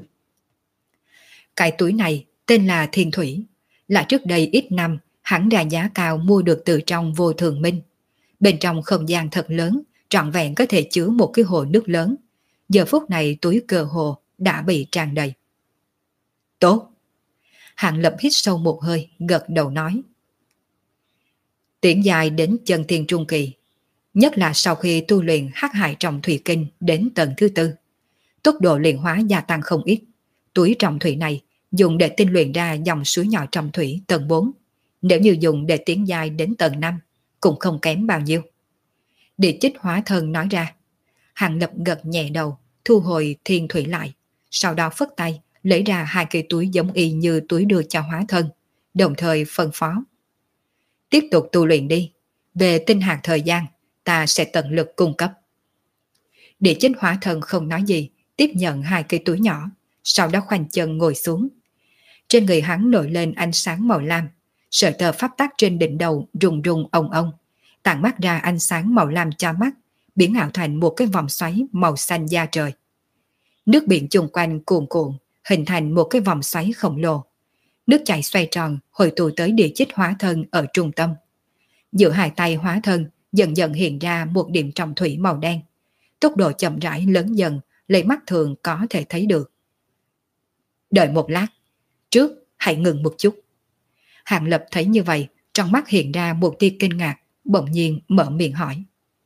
A: Cái túi này tên là Thiên Thủy, là trước đây ít năm hắn ra giá cao mua được từ trong Vô Thường Minh. Bên trong không gian thật lớn, trọn vẹn có thể chứa một cái hồ nước lớn. Giờ phút này túi cơ hồ đã bị tràn đầy. Tốt! Hàng Lập hít sâu một hơi, gật đầu nói. Tiến dài đến chân thiên trung kỳ, nhất là sau khi tu luyện hắc hải trọng thủy kinh đến tầng thứ tư. Tốc độ luyện hóa gia tăng không ít. Túi trọng thủy này dùng để tinh luyện ra dòng suối nhỏ trọng thủy tầng bốn. Nếu như dùng để tiến dài đến tầng năm, cũng không kém bao nhiêu. Địa chích hóa thân nói ra. Hàng Lập gật nhẹ đầu, thu hồi thiên thủy lại, sau đó phất tay, lấy ra hai cây túi giống y như túi đưa cho hóa thân, đồng thời phân phó. Tiếp tục tu luyện đi, về tinh hạt thời gian, ta sẽ tận lực cung cấp. Địa chích hóa thân không nói gì, tiếp nhận hai cây túi nhỏ, sau đó khoanh chân ngồi xuống. Trên người hắn nổi lên ánh sáng màu lam, sợi tơ pháp tắc trên đỉnh đầu rùng rùng ong ong, tản mắt ra ánh sáng màu lam cho mắt, biến ảo thành một cái vòng xoáy màu xanh da trời. Nước biển chung quanh cuồn cuộn, hình thành một cái vòng xoáy khổng lồ. nước chảy xoay tròn hội tụ tới địa chích hóa thân ở trung tâm. Giữa hai tay hóa thân dần dần hiện ra một điểm trọng thủy màu đen. Tốc độ chậm rãi lớn dần, lấy mắt thường có thể thấy được. Đợi một lát, trước hãy ngừng một chút. Hàng Lập thấy như vậy, trong mắt hiện ra một tia kinh ngạc, bỗng nhiên mở miệng hỏi.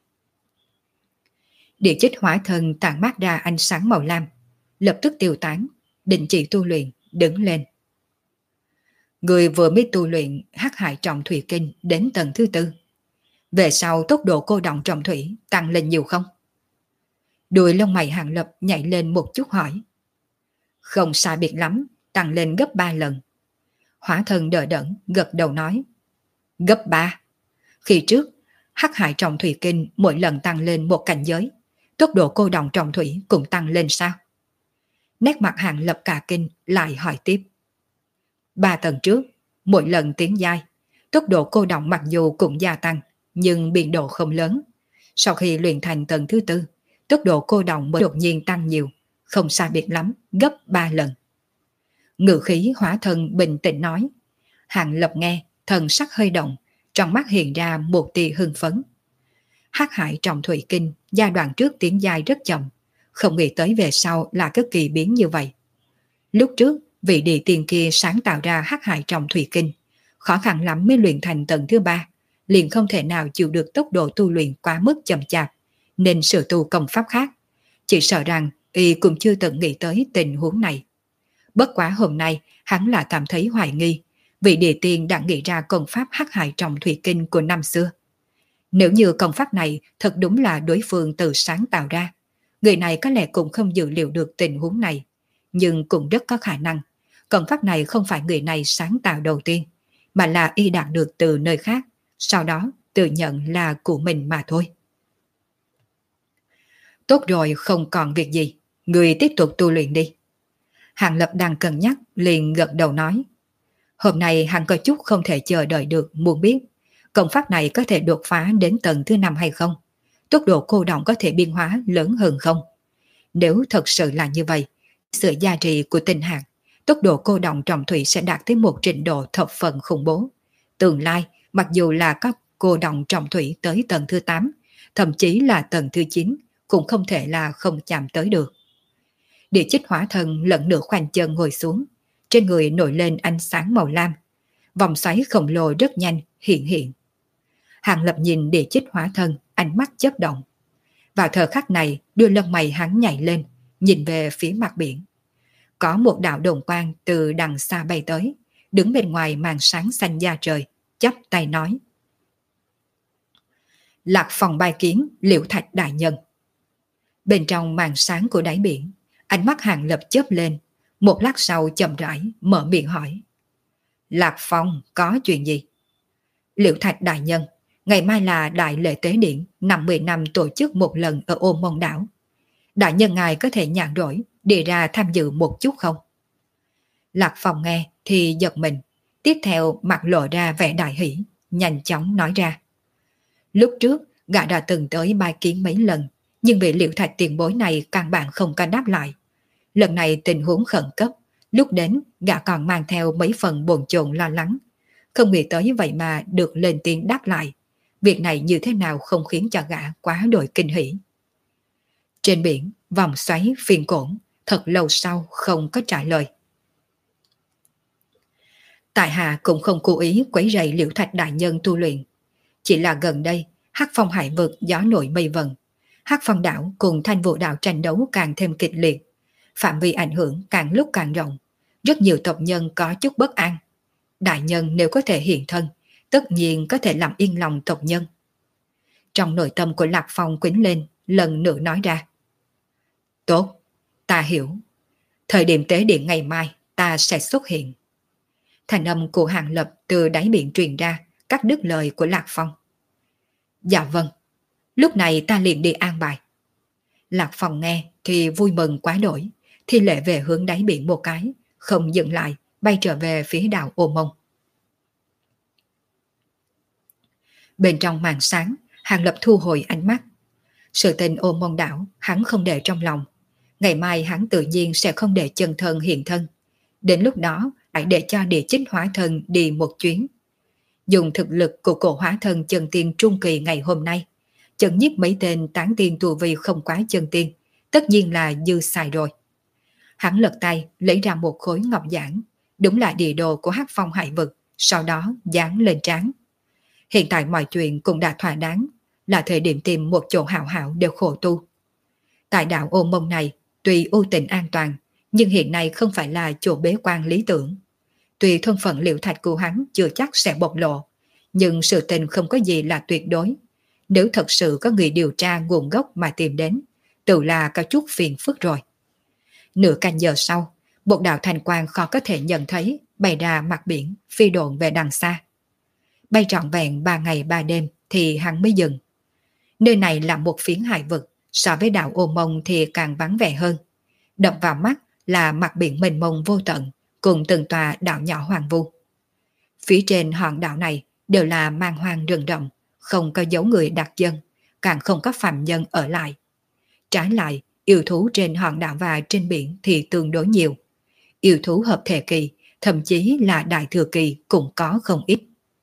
A: Địa chích hóa thân tản mát ra ánh sáng màu lam, lập tức tiêu tán, đình chỉ tu luyện, đứng lên. Người vừa mới tu luyện Hắc Hải Trọng Thủy Kinh đến tầng thứ tư. Về sau tốc độ cô động trọng thủy tăng lên nhiều không? Đuôi lông mày Hàng Lập nhảy lên một chút hỏi. Không sai biệt lắm, tăng lên gấp ba lần. Hóa thân đờ đẫn gật đầu nói. Gấp ba. Khi trước, Hắc Hải Trọng Thủy Kinh mỗi lần tăng lên một cảnh giới, tốc độ cô động trọng thủy cũng tăng lên sao? Nét mặt Hàng Lập cả kinh lại hỏi tiếp. Ba tầng trước, mỗi lần tiến giai, tốc độ cô động mặc dù cũng gia tăng, nhưng biên độ không lớn. Sau khi luyện thành tầng thứ tư, tốc độ cô động mới đột nhiên tăng nhiều, không sai biệt lắm, gấp ba lần. Ngự khí hóa thân bình tĩnh nói. Hàng Lập nghe, thần sắc hơi động, trong mắt hiện ra một tia hưng phấn. Hắc Hải Trọng Thủy Kinh giai đoạn trước tiến giai rất chậm, không nghĩ tới về sau là cái kỳ biến như vậy. Lúc trước, vị địa tiên kia sáng tạo ra Hắc Hải Trọng Thủy Kinh, khó khăn lắm mới luyện thành tầng thứ ba, liền không thể nào chịu được tốc độ tu luyện quá mức chậm chạp, nên sửa tu công pháp khác. Chỉ sợ rằng y cũng chưa từng nghĩ tới tình huống này. Bất quá hôm nay, hắn là cảm thấy hoài nghi, vị địa tiên đã nghĩ ra công pháp Hắc Hải Trọng Thủy Kinh của năm xưa. Nếu như công pháp này thật đúng là đối phương tự sáng tạo ra, người này có lẽ cũng không dự liệu được tình huống này, nhưng cũng rất có khả năng công pháp này không phải người này sáng tạo đầu tiên, mà là y đạt được từ nơi khác, sau đó tự nhận là của mình mà thôi. Tốt rồi, không còn việc gì, người tiếp tục tu luyện đi. Hàng Lập đang cân nhắc liền gật đầu nói. Hôm nay hắn có chút không thể chờ đợi được, muốn biết công pháp này có thể đột phá đến tầng thứ năm hay không, tốc độ cô động có thể biên hóa lớn hơn không. Nếu thật sự là như vậy, sự gia trì của tinh hạt, tốc độ cô động trọng thủy sẽ đạt tới một trình độ thập phần khủng bố. Tương lai, mặc dù là các cô động trọng thủy tới tầng thứ tám, thậm chí là tầng thứ chín, cũng không thể là không chạm tới được. Địa chích hóa thân lần nữa khoanh chân ngồi xuống, trên người nổi lên ánh sáng màu lam. Vòng xoáy khổng lồ rất nhanh hiện hiện. Hàng Lập nhìn địa chích hóa thân, ánh mắt chớp động. Vào thời khắc này, đưa lông mày hắn nhảy lên, nhìn về phía mặt biển. Có một đạo đồng quang từ đằng xa bay tới, đứng bên ngoài màn sáng xanh da trời, chắp tay nói. Lạc Phong bài kiến, Liễu Thạch đại nhân. Bên trong màn sáng của đáy biển, ánh mắt Hàng Lập chớp lên, một lát sau chậm rãi mở miệng hỏi. Lạc Phong có chuyện gì? Liễu Thạch đại nhân, ngày mai là đại lễ tế điện năm mươi năm tổ chức một lần ở Ô Môn đảo. Đại nhân ngài có thể nhàn rỗi đi ra tham dự một chút không? Lạc Phong nghe thì giật mình, tiếp theo mặt lộ ra vẻ đại hỷ, nhanh chóng nói ra. Lúc trước gã đã từng tới bài kiến mấy lần, nhưng bị Liễu Thạch tiền bối này căn bản không có đáp lại. Lần này tình huống khẩn cấp, lúc đến gã còn mang theo mấy phần bồn chồn lo lắng. Không nghĩ tới vậy mà được lên tiếng đáp lại. Việc này như thế nào không khiến cho gã quá đổi kinh hỉ. Trên biển, vòng xoáy phiền cổn, thật lâu sau không có trả lời. Tại hạ cũng không cố ý quấy rầy Liễu Thạch đại nhân tu luyện. Chỉ là gần đây, Hắc Phong hải vực gió nổi mây vần. Hắc Phong đảo cùng Thanh Vũ đảo tranh đấu càng thêm kịch liệt. Phạm vi ảnh hưởng càng lúc càng rộng. Rất nhiều tộc nhân có chút bất an. Đại nhân nếu có thể hiện thân, tất nhiên có thể làm yên lòng tộc nhân. Trong nội tâm của Lạc Phong quýnh lên, lần nữa nói ra. Tốt, ta hiểu. Thời điểm tế điện ngày mai, ta sẽ xuất hiện. Thành âm của Hàng Lập từ đáy biển truyền ra, cắt đứt lời của Lạc Phong. Dạ vâng, lúc này ta liền đi an bài. Lạc Phong nghe thì vui mừng quá đổi, thi lệ về hướng đáy biển một cái, không dừng lại, bay trở về phía đảo Ô Mông. Bên trong màn sáng, Hàng Lập thu hồi ánh mắt. Sự tình Ô Mông đảo hắn không để trong lòng. Ngày mai hắn tự nhiên sẽ không để chân thân hiện thân. Đến lúc đó, phải để cho địa chích hóa thân đi một chuyến. Dùng thực lực của cổ hóa thân chân tiên trung kỳ ngày hôm nay, chấn nhiếp mấy tên tán tiên tu vi không quá chân tiên, tất nhiên là dư xài rồi. Hắn lật tay lấy ra một khối ngọc giản, đúng là địa đồ của Hắc Phong hải vực, sau đó dán lên trán. Hiện tại mọi chuyện cũng đã thỏa đáng, là thời điểm tìm một chỗ hảo hảo để khổ tu. Tại đảo Ô Mông này, tuy ưu tịnh an toàn, nhưng hiện nay không phải là chỗ bế quan lý tưởng. Tuy thân phận Liễu Thạch của hắn chưa chắc sẽ bộc lộ, nhưng sự tình không có gì là tuyệt đối. Nếu thật sự có người điều tra nguồn gốc mà tìm đến, tự là có chút phiền phức rồi. Nửa canh giờ sau, một đạo thành quang khó có thể nhận thấy bay ra mặt biển, phi độn về đằng xa. Bay trọn vẹn ba ngày ba đêm thì hắn mới dừng. Nơi này là một phiến hải vực, so với đảo Ô Mông thì càng vắng vẻ hơn. Đập vào mắt là mặt biển mênh mông vô tận, cùng từng tòa đảo nhỏ hoang vu. Phía trên hòn đảo này đều là man hoang rừng rậm, không có dấu người đặt chân, càng không có phạm nhân ở lại. Trái lại, yêu thú trên hòn đảo và trên biển thì tương đối nhiều. Yêu thú hợp thể kỳ, thậm chí là đại thừa kỳ cũng có không ít.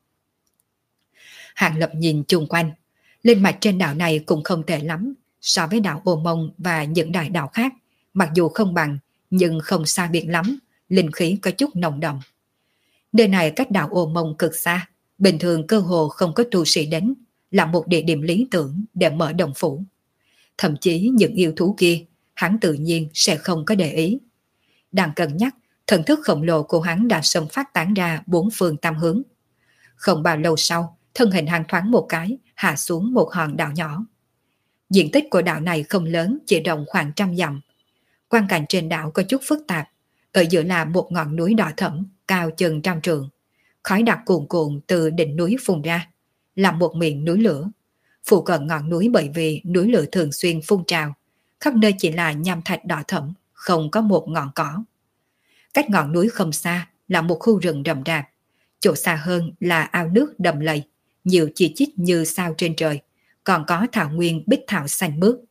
A: Hàng Lập nhìn chung quanh, linh mạch trên đảo này cũng không tệ lắm, so với đảo Ô Mông và những đại đảo khác, mặc dù không bằng, nhưng không xa biệt lắm, linh khí có chút nồng đậm. Nơi này cách đảo Ô Mông cực xa, bình thường cơ hồ không có tu sĩ đến, là một địa điểm lý tưởng để mở động phủ. Thậm chí những yêu thú kia, hắn tự nhiên sẽ không có để ý. Đang cân nhắc, thần thức khổng lồ của hắn đã xâm phát tán ra bốn phương tam hướng. Không bao lâu sau, thân hình hắn thoáng một cái, hạ xuống một hòn đảo nhỏ. Diện tích của đảo này không lớn, chỉ rộng khoảng trăm dặm. Quang cảnh trên đảo có chút phức tạp, ở giữa là một ngọn núi đỏ thẫm, cao chừng trăm trượng. Khói đặc cuồn cuộn từ đỉnh núi phun ra, là một miệng núi lửa. Phụ cận ngọn núi bởi vì núi lửa thường xuyên phun trào, khắp nơi chỉ là nham thạch đỏ thẫm, không có một ngọn cỏ. Cách ngọn núi không xa là một khu rừng rậm rạp, chỗ xa hơn là ao nước đầm lầy, nhiều chi chít như sao trên trời, còn có thảo nguyên bích thảo xanh mướt.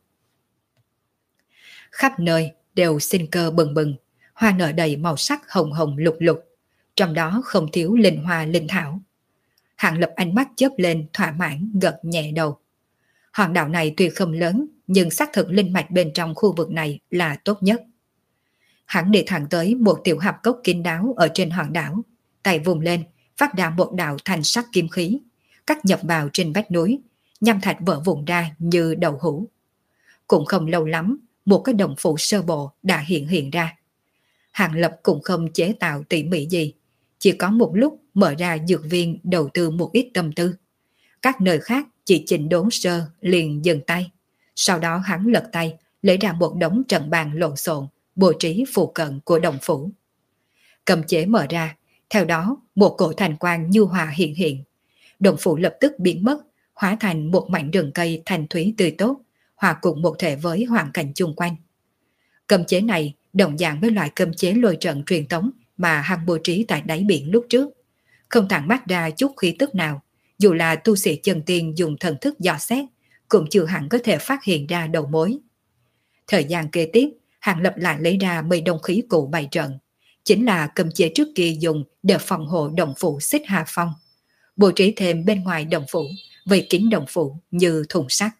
A: Khắp nơi đều sinh cơ bừng bừng, hoa nở đầy màu sắc hồng hồng lục lục, trong đó không thiếu linh hoa linh thảo. Hạng Lập ánh mắt chớp lên thỏa mãn gật nhẹ đầu. Hòn đảo này tuy không lớn, nhưng xác thực linh mạch bên trong khu vực này là tốt nhất. Hắn đi thẳng tới một tiểu hạp cốc kín đáo ở trên hòn đảo, tay vùng lên, phát ra một đạo thanh sắc kim khí, cắt nhập vào trên vách núi, nham thạch vỡ vụn ra như đậu hũ. Cũng không lâu lắm, một cái đồng phủ sơ bộ đã hiện hiện ra. Hạng Lập cũng không chế tạo tỉ mỉ gì, chỉ có một lúc mở ra dược viên đầu tư một ít tâm tư. Các nơi khác chỉ chỉnh đốn sơ liền dừng tay. Sau đó hắn lật tay, lấy ra một đống trận bàn lộn xộn, bố trí phụ cận của đồng phủ. Cầm chế mở ra, theo đó một cổ thành quang nhu hòa hiện hiện. Đồng phủ lập tức biến mất, hóa thành một mảnh rừng cây thanh thúy tươi tốt, hòa cùng một thể với hoàn cảnh chung quanh. Cầm chế này đồng dạng với loại cầm chế lôi trận truyền tống mà hắn bố trí tại đáy biển lúc trước, không tản mát ra chút khí tức nào, dù là tu sĩ chân tiên dùng thần thức dò xét, cũng chưa hẳn có thể phát hiện ra đầu mối. Thời gian kế tiếp, Hàng Lập lại lấy ra mây đông khí cụ bày trận, chính là cầm chế trước kia dùng để phòng hộ động phủ Xích Hà Phong, bố trí thêm bên ngoài động phủ, vây kín động phủ như thùng sắt.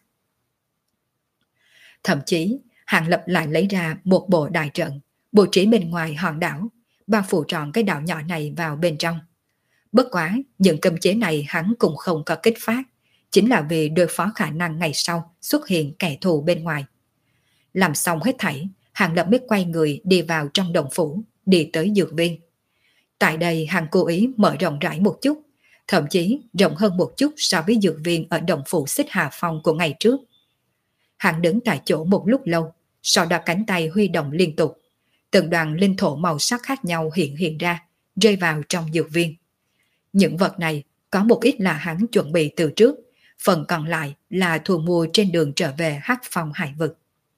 A: Thậm chí, Hàng Lập lại lấy ra một bộ đại trận, bố trí bên ngoài hòn đảo, bao phủ trọn cái đảo nhỏ này vào bên trong. Bất quá, những cấm chế này hắn cũng không có kích phát, chính là vì đối phó khả năng ngày sau xuất hiện kẻ thù bên ngoài. Làm xong hết thảy, Hàng Lập mới quay người đi vào trong động phủ, đi tới dược viên. Tại đây hắn cố ý mở rộng rãi một chút, thậm chí rộng hơn một chút so với dược viên ở động phủ Xích Hà Phong của ngày trước. Hắn đứng tại chỗ một lúc lâu, sau đó cánh tay huy động liên tục. Từng đoàn linh thổ màu sắc khác nhau hiện hiện ra, rơi vào trong dược viên. Những vật này có một ít là hắn chuẩn bị từ trước, phần còn lại là thu mua trên đường trở về Hắc Phong hải vực.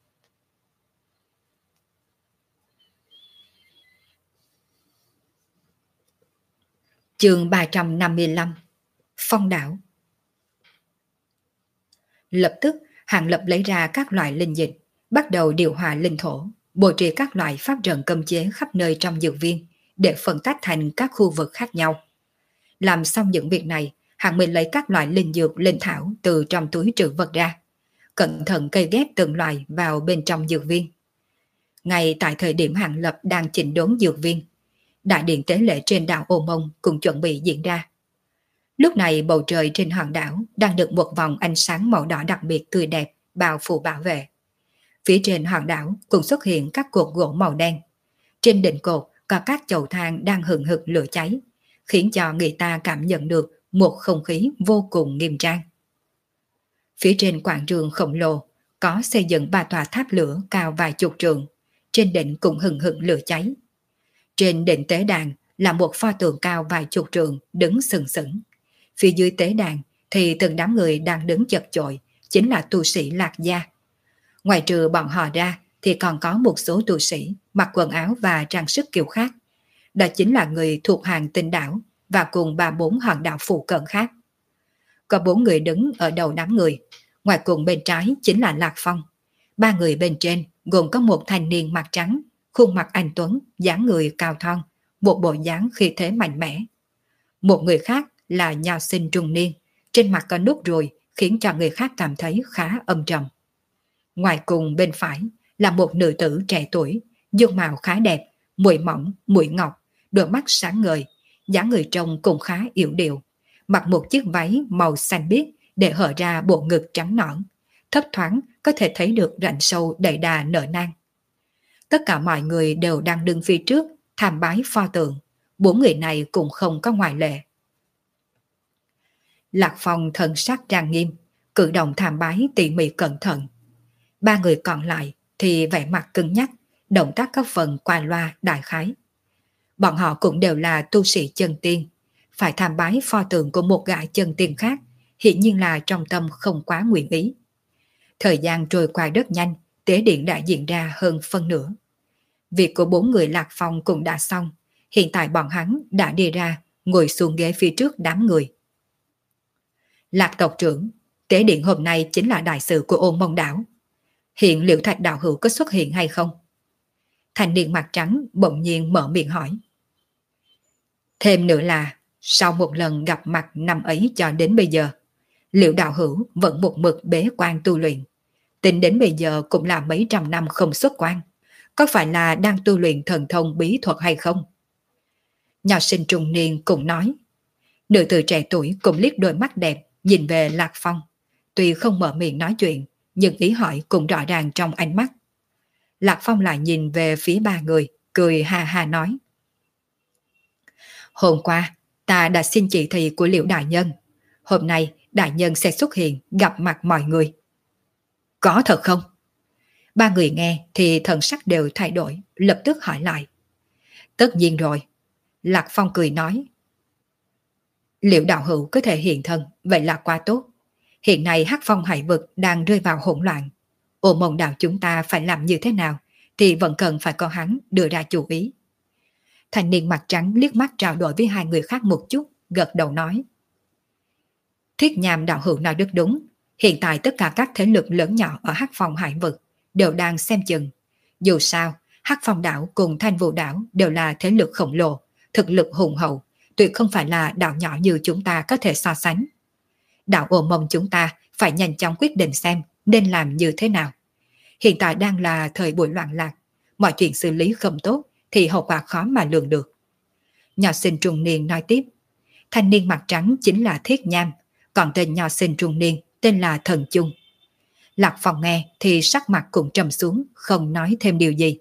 A: Chương ba trăm năm mươi lăm Phong đảo. Lập tức, Hàng Lập lấy ra các loại linh dịch, bắt đầu điều hòa linh thổ, bố trí các loại pháp trận cấm chế khắp nơi trong dược viên, để phân tách thành các khu vực khác nhau. Làm xong những việc này, hắn mới lấy các loại linh dược linh thảo từ trong túi trữ vật ra, cẩn thận cây ghép từng loại vào bên trong dược viên. Ngay tại thời điểm Hàng Lập đang chỉnh đốn dược viên, đại điện tế lễ trên đảo Ô Mông cũng chuẩn bị diễn ra. Lúc này bầu trời trên hòn đảo đang được một vòng ánh sáng màu đỏ đặc biệt tươi đẹp bao phủ bảo vệ. Phía trên hòn đảo cũng xuất hiện các cột gỗ màu đen. Trên đỉnh cột có các chậu than đang hừng hực lửa cháy, khiến cho người ta cảm nhận được một không khí vô cùng nghiêm trang. Phía trên quảng trường khổng lồ có xây dựng ba tòa tháp lửa cao vài chục trượng, trên đỉnh cũng hừng hực lửa cháy. Trên đỉnh tế đàn là một pho tượng cao vài chục trượng đứng sừng sững. Phía dưới tế đàn thì từng đám người đang đứng chật chội, chính là tu sĩ Lạc Gia. Ngoài trừ bọn họ ra thì còn có một số tu sĩ mặc quần áo và trang sức kiểu khác. Đó chính là người thuộc hàng Tinh đảo và cùng ba bốn hòn đảo phụ cận khác. Có bốn người đứng ở đầu đám người, ngoài cùng bên trái chính là Lạc Phong. Ba người bên trên gồm có một thanh niên mặt trắng, khuôn mặt anh tuấn, dáng người cao thon, một bộ dáng khí thế mạnh mẽ. Một người khác là nho sinh trung niên, trên mặt có nốt ruồi khiến cho người khác cảm thấy khá âm trầm. Ngoài cùng bên phải là một nữ tử trẻ tuổi, dung mạo khá đẹp, mũi mỏng, mũi ngọc, đôi mắt sáng ngời, dáng người trông cũng khá yểu điệu, mặc một chiếc váy màu xanh biếc để hở ra bộ ngực trắng nõn, thấp thoáng có thể thấy được rãnh sâu đầy đà nở nang. Tất cả mọi người đều đang đứng phía trước tham bái pho tượng, bốn người này cũng không có ngoại lệ. Lạc Phong thần sắc trang nghiêm, cử động tham bái tỉ mỉ cẩn thận. Ba người còn lại thì vẻ mặt cứng nhắc, động tác có phần qua loa đại khái. Bọn họ cũng đều là tu sĩ chân tiên, phải tham bái pho tượng của một gã chân tiên khác, hiển nhiên là trong tâm không quá nguyện ý. Thời gian trôi qua rất nhanh, tế điện đã diễn ra hơn phân nửa. Việc của bốn người Lạc Phong cũng đã xong, hiện tại bọn hắn đã đi ra, ngồi xuống ghế phía trước đám người. Lạc tộc trưởng, tế điện hôm nay chính là đại sự của Ôn Mông đảo. Hiện liệu Thạch đạo hữu có xuất hiện hay không? Thanh niên mặt trắng bỗng nhiên mở miệng hỏi. Thêm nữa là, sau một lần gặp mặt năm ấy cho đến bây giờ, liệu đạo hữu vẫn một mực bế quan tu luyện. Tính đến bây giờ cũng là mấy trăm năm không xuất quan. Có phải là đang tu luyện thần thông bí thuật hay không? Nho sinh trung niên cũng nói. Nữ tử trẻ tuổi cũng liếc đôi mắt đẹp nhìn về Lạc Phong. Tuy không mở miệng nói chuyện, nhưng ý hỏi cũng rõ ràng trong ánh mắt. Lạc Phong lại nhìn về phía ba người, cười ha ha nói. Hôm qua, ta đã xin chỉ thị của Liễu đại nhân. Hôm nay, đại nhân sẽ xuất hiện gặp mặt mọi người. Có thật không? Ba người nghe thì thần sắc đều thay đổi, lập tức hỏi lại. Tất nhiên rồi. Lạc Phong cười nói. Liễu đạo hữu có thể hiện thân, vậy là quá tốt. Hiện nay Hắc Phong hải vực đang rơi vào hỗn loạn. Ô Mông đảo chúng ta phải làm như thế nào thì vẫn cần phải có hắn đưa ra chủ ý. Thanh niên mặt trắng liếc mắt trao đổi với hai người khác một chút, gật đầu nói. Thiết Nham đạo hữu nói rất đúng. Hiện tại tất cả các thế lực lớn nhỏ ở Hắc Phong hải vực đều đang xem chừng. Dù sao, Hắc Phong đảo cùng Thanh Vũ đảo đều là thế lực khổng lồ, thực lực hùng hậu, tuyệt không phải là đảo nhỏ như chúng ta có thể so sánh. Đảo Ô Mông chúng ta phải nhanh chóng quyết định xem nên làm như thế nào. Hiện tại đang là thời buổi loạn lạc, mọi chuyện xử lý không tốt thì hậu quả khó mà lường được. Nho sinh trung niên nói tiếp, thanh niên mặt trắng chính là Thiết Nham, còn tên nho sinh trung niên tên là Thần Chung. Lạc Phong nghe thì sắc mặt cũng trầm xuống, không nói thêm điều gì.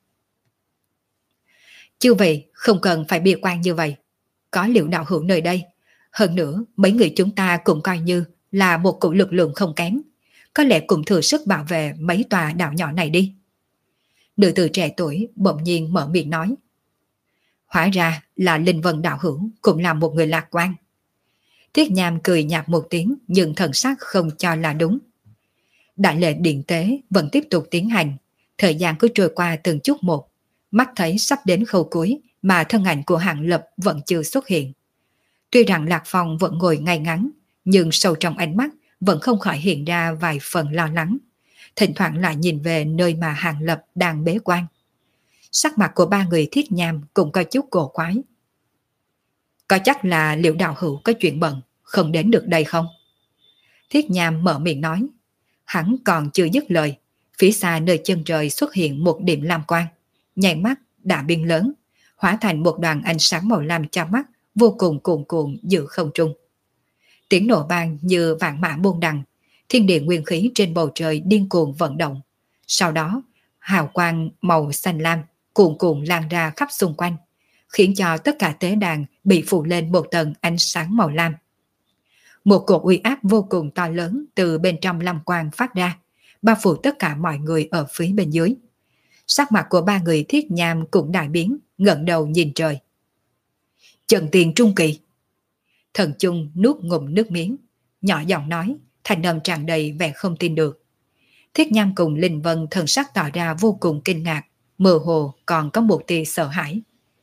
A: Chư vị không cần phải bi quan như vậy, có Liễu đạo hữu nơi đây. Hơn nữa, mấy người chúng ta cũng coi như là một cụm lực lượng không kém, có lẽ cũng thừa sức bảo vệ mấy tòa đảo nhỏ này đi. Nữ tử trẻ tuổi bỗng nhiên mở miệng nói. Hóa ra là Linh Vân đạo hữu cũng là một người lạc quan. Thiết Nham cười nhạt một tiếng nhưng thần sắc không cho là đúng. Đại lễ điện tế vẫn tiếp tục tiến hành, thời gian cứ trôi qua từng chút một, mắt thấy sắp đến khâu cuối mà thân ảnh của Hàng Lập vẫn chưa xuất hiện. Tuy rằng Lạc Phong vẫn ngồi ngay ngắn, nhưng sâu trong ánh mắt vẫn không khỏi hiện ra vài phần lo lắng, thỉnh thoảng lại nhìn về nơi mà Hàng Lập đang bế quan. Sắc mặt của ba người Thiết Nham cũng có chút cổ quái. Có chắc là Liễu đạo hữu có chuyện bận, không đến được đây không? Thiết Nham mở miệng nói. Hắn còn chưa dứt lời, phía xa nơi chân trời xuất hiện một điểm lam quang, nhảy mắt đã biến lớn, hóa thành một đoàn ánh sáng màu lam cho mắt, vô cùng cuồn cuộn giữa không trung. Tiếng nổ vang như vạn mã buông đằng, thiên địa nguyên khí trên bầu trời điên cuồng vận động. Sau đó, hào quang màu xanh lam cuồn cuộn lan ra khắp xung quanh, khiến cho tất cả tế đàn bị phủ lên một tầng ánh sáng màu lam. Một cột uy áp vô cùng to lớn từ bên trong lam quang phát ra, bao phủ tất cả mọi người ở phía bên dưới. Sắc mặt của ba người Thiết Nham cũng đại biến, ngẩng đầu nhìn trời. Trận tiền trung kỳ. Thần Chung nuốt ngụm nước miếng, nhỏ giọng nói, thanh âm tràn đầy vẻ không tin được. Thiết Nham cùng Linh Vân thần sắc tỏ ra vô cùng kinh ngạc, mơ hồ còn có một tia sợ hãi.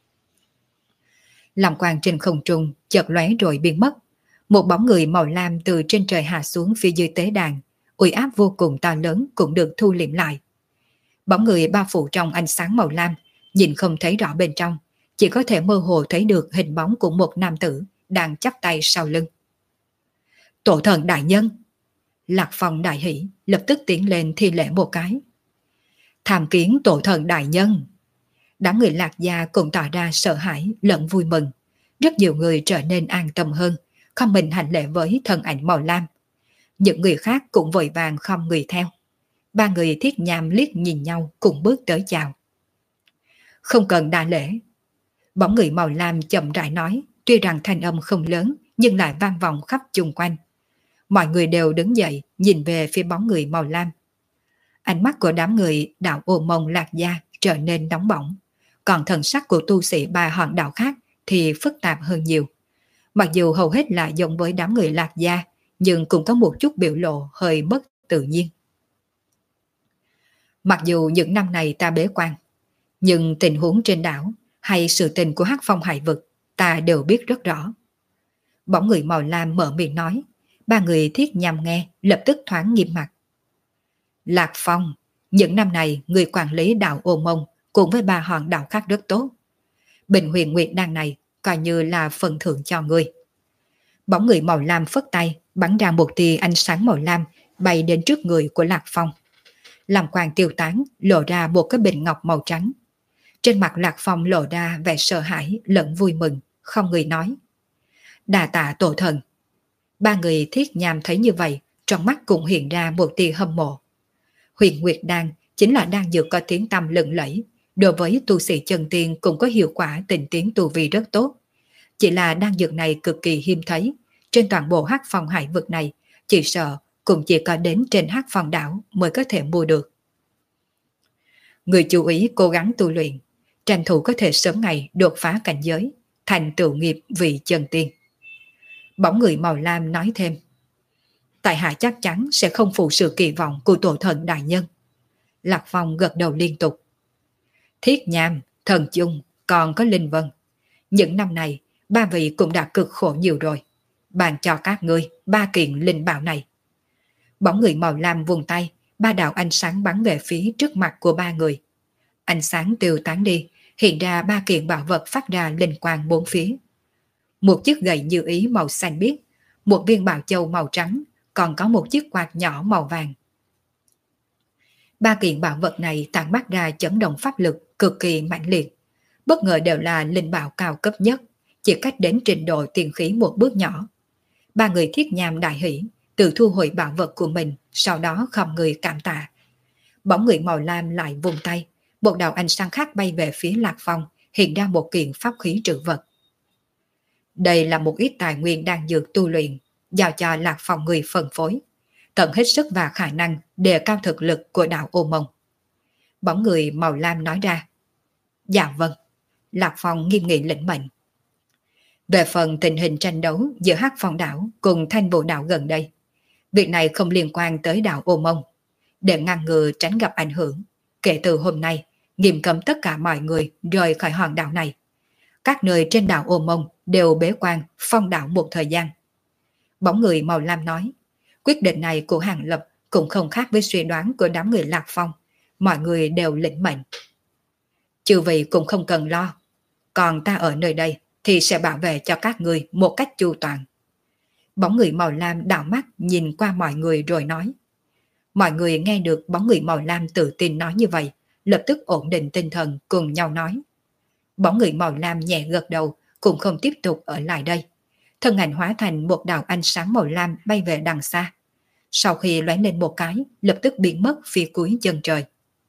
A: Lam quang trên không trung chợt lóe rồi biến mất. Một bóng người màu lam từ trên trời hạ xuống phía dưới tế đàn, uy áp vô cùng to lớn cũng được thu liệm lại. Bóng người bao phủ trong ánh sáng màu lam, nhìn không thấy rõ bên trong, chỉ có thể mơ hồ thấy được hình bóng của một nam tử đang chắp tay sau lưng. Tổ thần đại nhân! Lạc Phong đại hỉ, lập tức tiến lên thi lễ một cái. Tham kiến tổ thần đại nhân! Đám người Lạc gia cũng tỏ ra sợ hãi lẫn vui mừng. Rất nhiều người trở nên an tâm hơn, không mình hành lễ với thần ảnh màu lam. Những người khác cũng vội vàng không người theo. Ba người Thiết Nham liếc nhìn nhau cùng bước tới chào. Không cần đa lễ. Bóng người màu lam chậm rãi nói, tuy rằng thanh âm không lớn nhưng lại vang vọng khắp chung quanh. Mọi người đều đứng dậy nhìn về phía bóng người màu lam. Ánh mắt của đám người đạo Ô Mông Lạc gia trở nên nóng bỏng, còn thần sắc của tu sĩ ba hòn đạo khác thì phức tạp hơn nhiều. Mặc dù hầu hết là giống với đám người Lạc gia, nhưng cũng có một chút biểu lộ hơi bất tự nhiên. Mặc dù những năm này ta bế quan, nhưng tình huống trên đảo hay sự tình của Hắc Phong hải vực ta đều biết rất rõ. Bóng người màu lam mở miệng nói, ba người Thiết Nham nghe lập tức thoáng nghiêm mặt. Lạc Phong, những năm này người quản lý đảo Ô Mông cùng với ba hòn đảo khác rất tốt. Bình huyền nguyệt đan này coi như là phần thưởng cho người. Bóng người màu lam phất tay, bắn ra một tia ánh sáng màu lam bay đến trước người của Lạc Phong. Làm quang tiêu tán, lộ ra một cái bình ngọc màu trắng. Trên mặt Lạc Phong lộ ra vẻ sợ hãi lẫn vui mừng, không người nói. Đà tạ tổ thần. Ba người Thiết Nham thấy như vậy, trong mắt cũng hiện ra một tia hâm mộ. Huyền Nguyệt Đan chính là đan dược có tiếng tăm lừng lẫy, đối với tu sĩ chân tiên cũng có hiệu quả tịnh tiến tu vi rất tốt. Chỉ là đan dược này cực kỳ hiếm thấy, trên toàn bộ Hắc Phong hải vực này, chỉ sợ cũng chỉ có đến trên Hắc Phong đảo mới có thể mua được. Người chú ý cố gắng tu luyện, tranh thủ có thể sớm ngày đột phá cảnh giới, thành tựu nghiệp vị chân tiên. Bóng người màu lam nói thêm. Tại hạ chắc chắn sẽ không phụ sự kỳ vọng của tổ thần đại nhân. Lạc Phong gật đầu liên tục. Thiết Nham, Thần Chung, còn có Linh Vân. Những năm này, ba vị cũng đã cực khổ nhiều rồi. Bàn cho các ngươi ba kiện linh bảo này. Bóng người màu lam vùng tay, ba đạo ánh sáng bắn về phía trước mặt của ba người. Ánh sáng tiêu tán đi, hiện ra ba kiện bảo vật phát ra linh quang bốn phía. Một chiếc gậy như ý màu xanh biếc, một viên bảo châu màu trắng, còn có một chiếc quạt nhỏ màu vàng. Ba kiện bảo vật này tản mát ra chấn động pháp lực cực kỳ mạnh liệt, bất ngờ đều là linh bảo cao cấp nhất, chỉ cách đến trình độ tiền khí một bước nhỏ. Ba người Thiết Nham đại hỷ, tự thu hồi bảo vật của mình, sau đó không người cảm tạ. Bóng người màu lam lại vùng tay, một đạo ánh sáng khác bay về phía Lạc Phong, hiện ra một kiện pháp khí trữ vật. Đây là một ít tài nguyên đang dược tu luyện, giao cho Lạc Phong người phân phối, tận hết sức và khả năng đề cao thực lực của đảo Ô Mông. Bóng người màu lam nói ra. Dạ vâng. Lạc Phong nghiêm nghị lĩnh mệnh. Về phần tình hình tranh đấu giữa Hắc Phong đảo cùng Thanh Vũ đảo gần đây, việc này không liên quan tới đảo Ô Mông. Để ngăn ngừa tránh gặp ảnh hưởng, kể từ hôm nay, nghiêm cấm tất cả mọi người rời khỏi hòn đảo này. Các nơi trên đảo Ô Mông đều bế quan phong đảo một thời gian. Bóng người màu lam nói, quyết định này của Hàng Lập cũng không khác với suy đoán của đám người Lạc Phong, mọi người đều lĩnh mệnh. Chư vị cũng không cần lo, còn ta ở nơi đây thì sẽ bảo vệ cho các người một cách chu toàn. Bóng người màu lam đảo mắt nhìn qua mọi người rồi nói. Mọi người nghe được bóng người màu lam tự tin nói như vậy, lập tức ổn định tinh thần cùng nhau nói. Bóng người màu lam nhẹ gật đầu, cũng không tiếp tục ở lại đây. Thân ảnh hóa thành một đạo ánh sáng màu lam bay về đằng xa. Sau khi lóe lên một cái, lập tức biến mất phía cuối chân trời.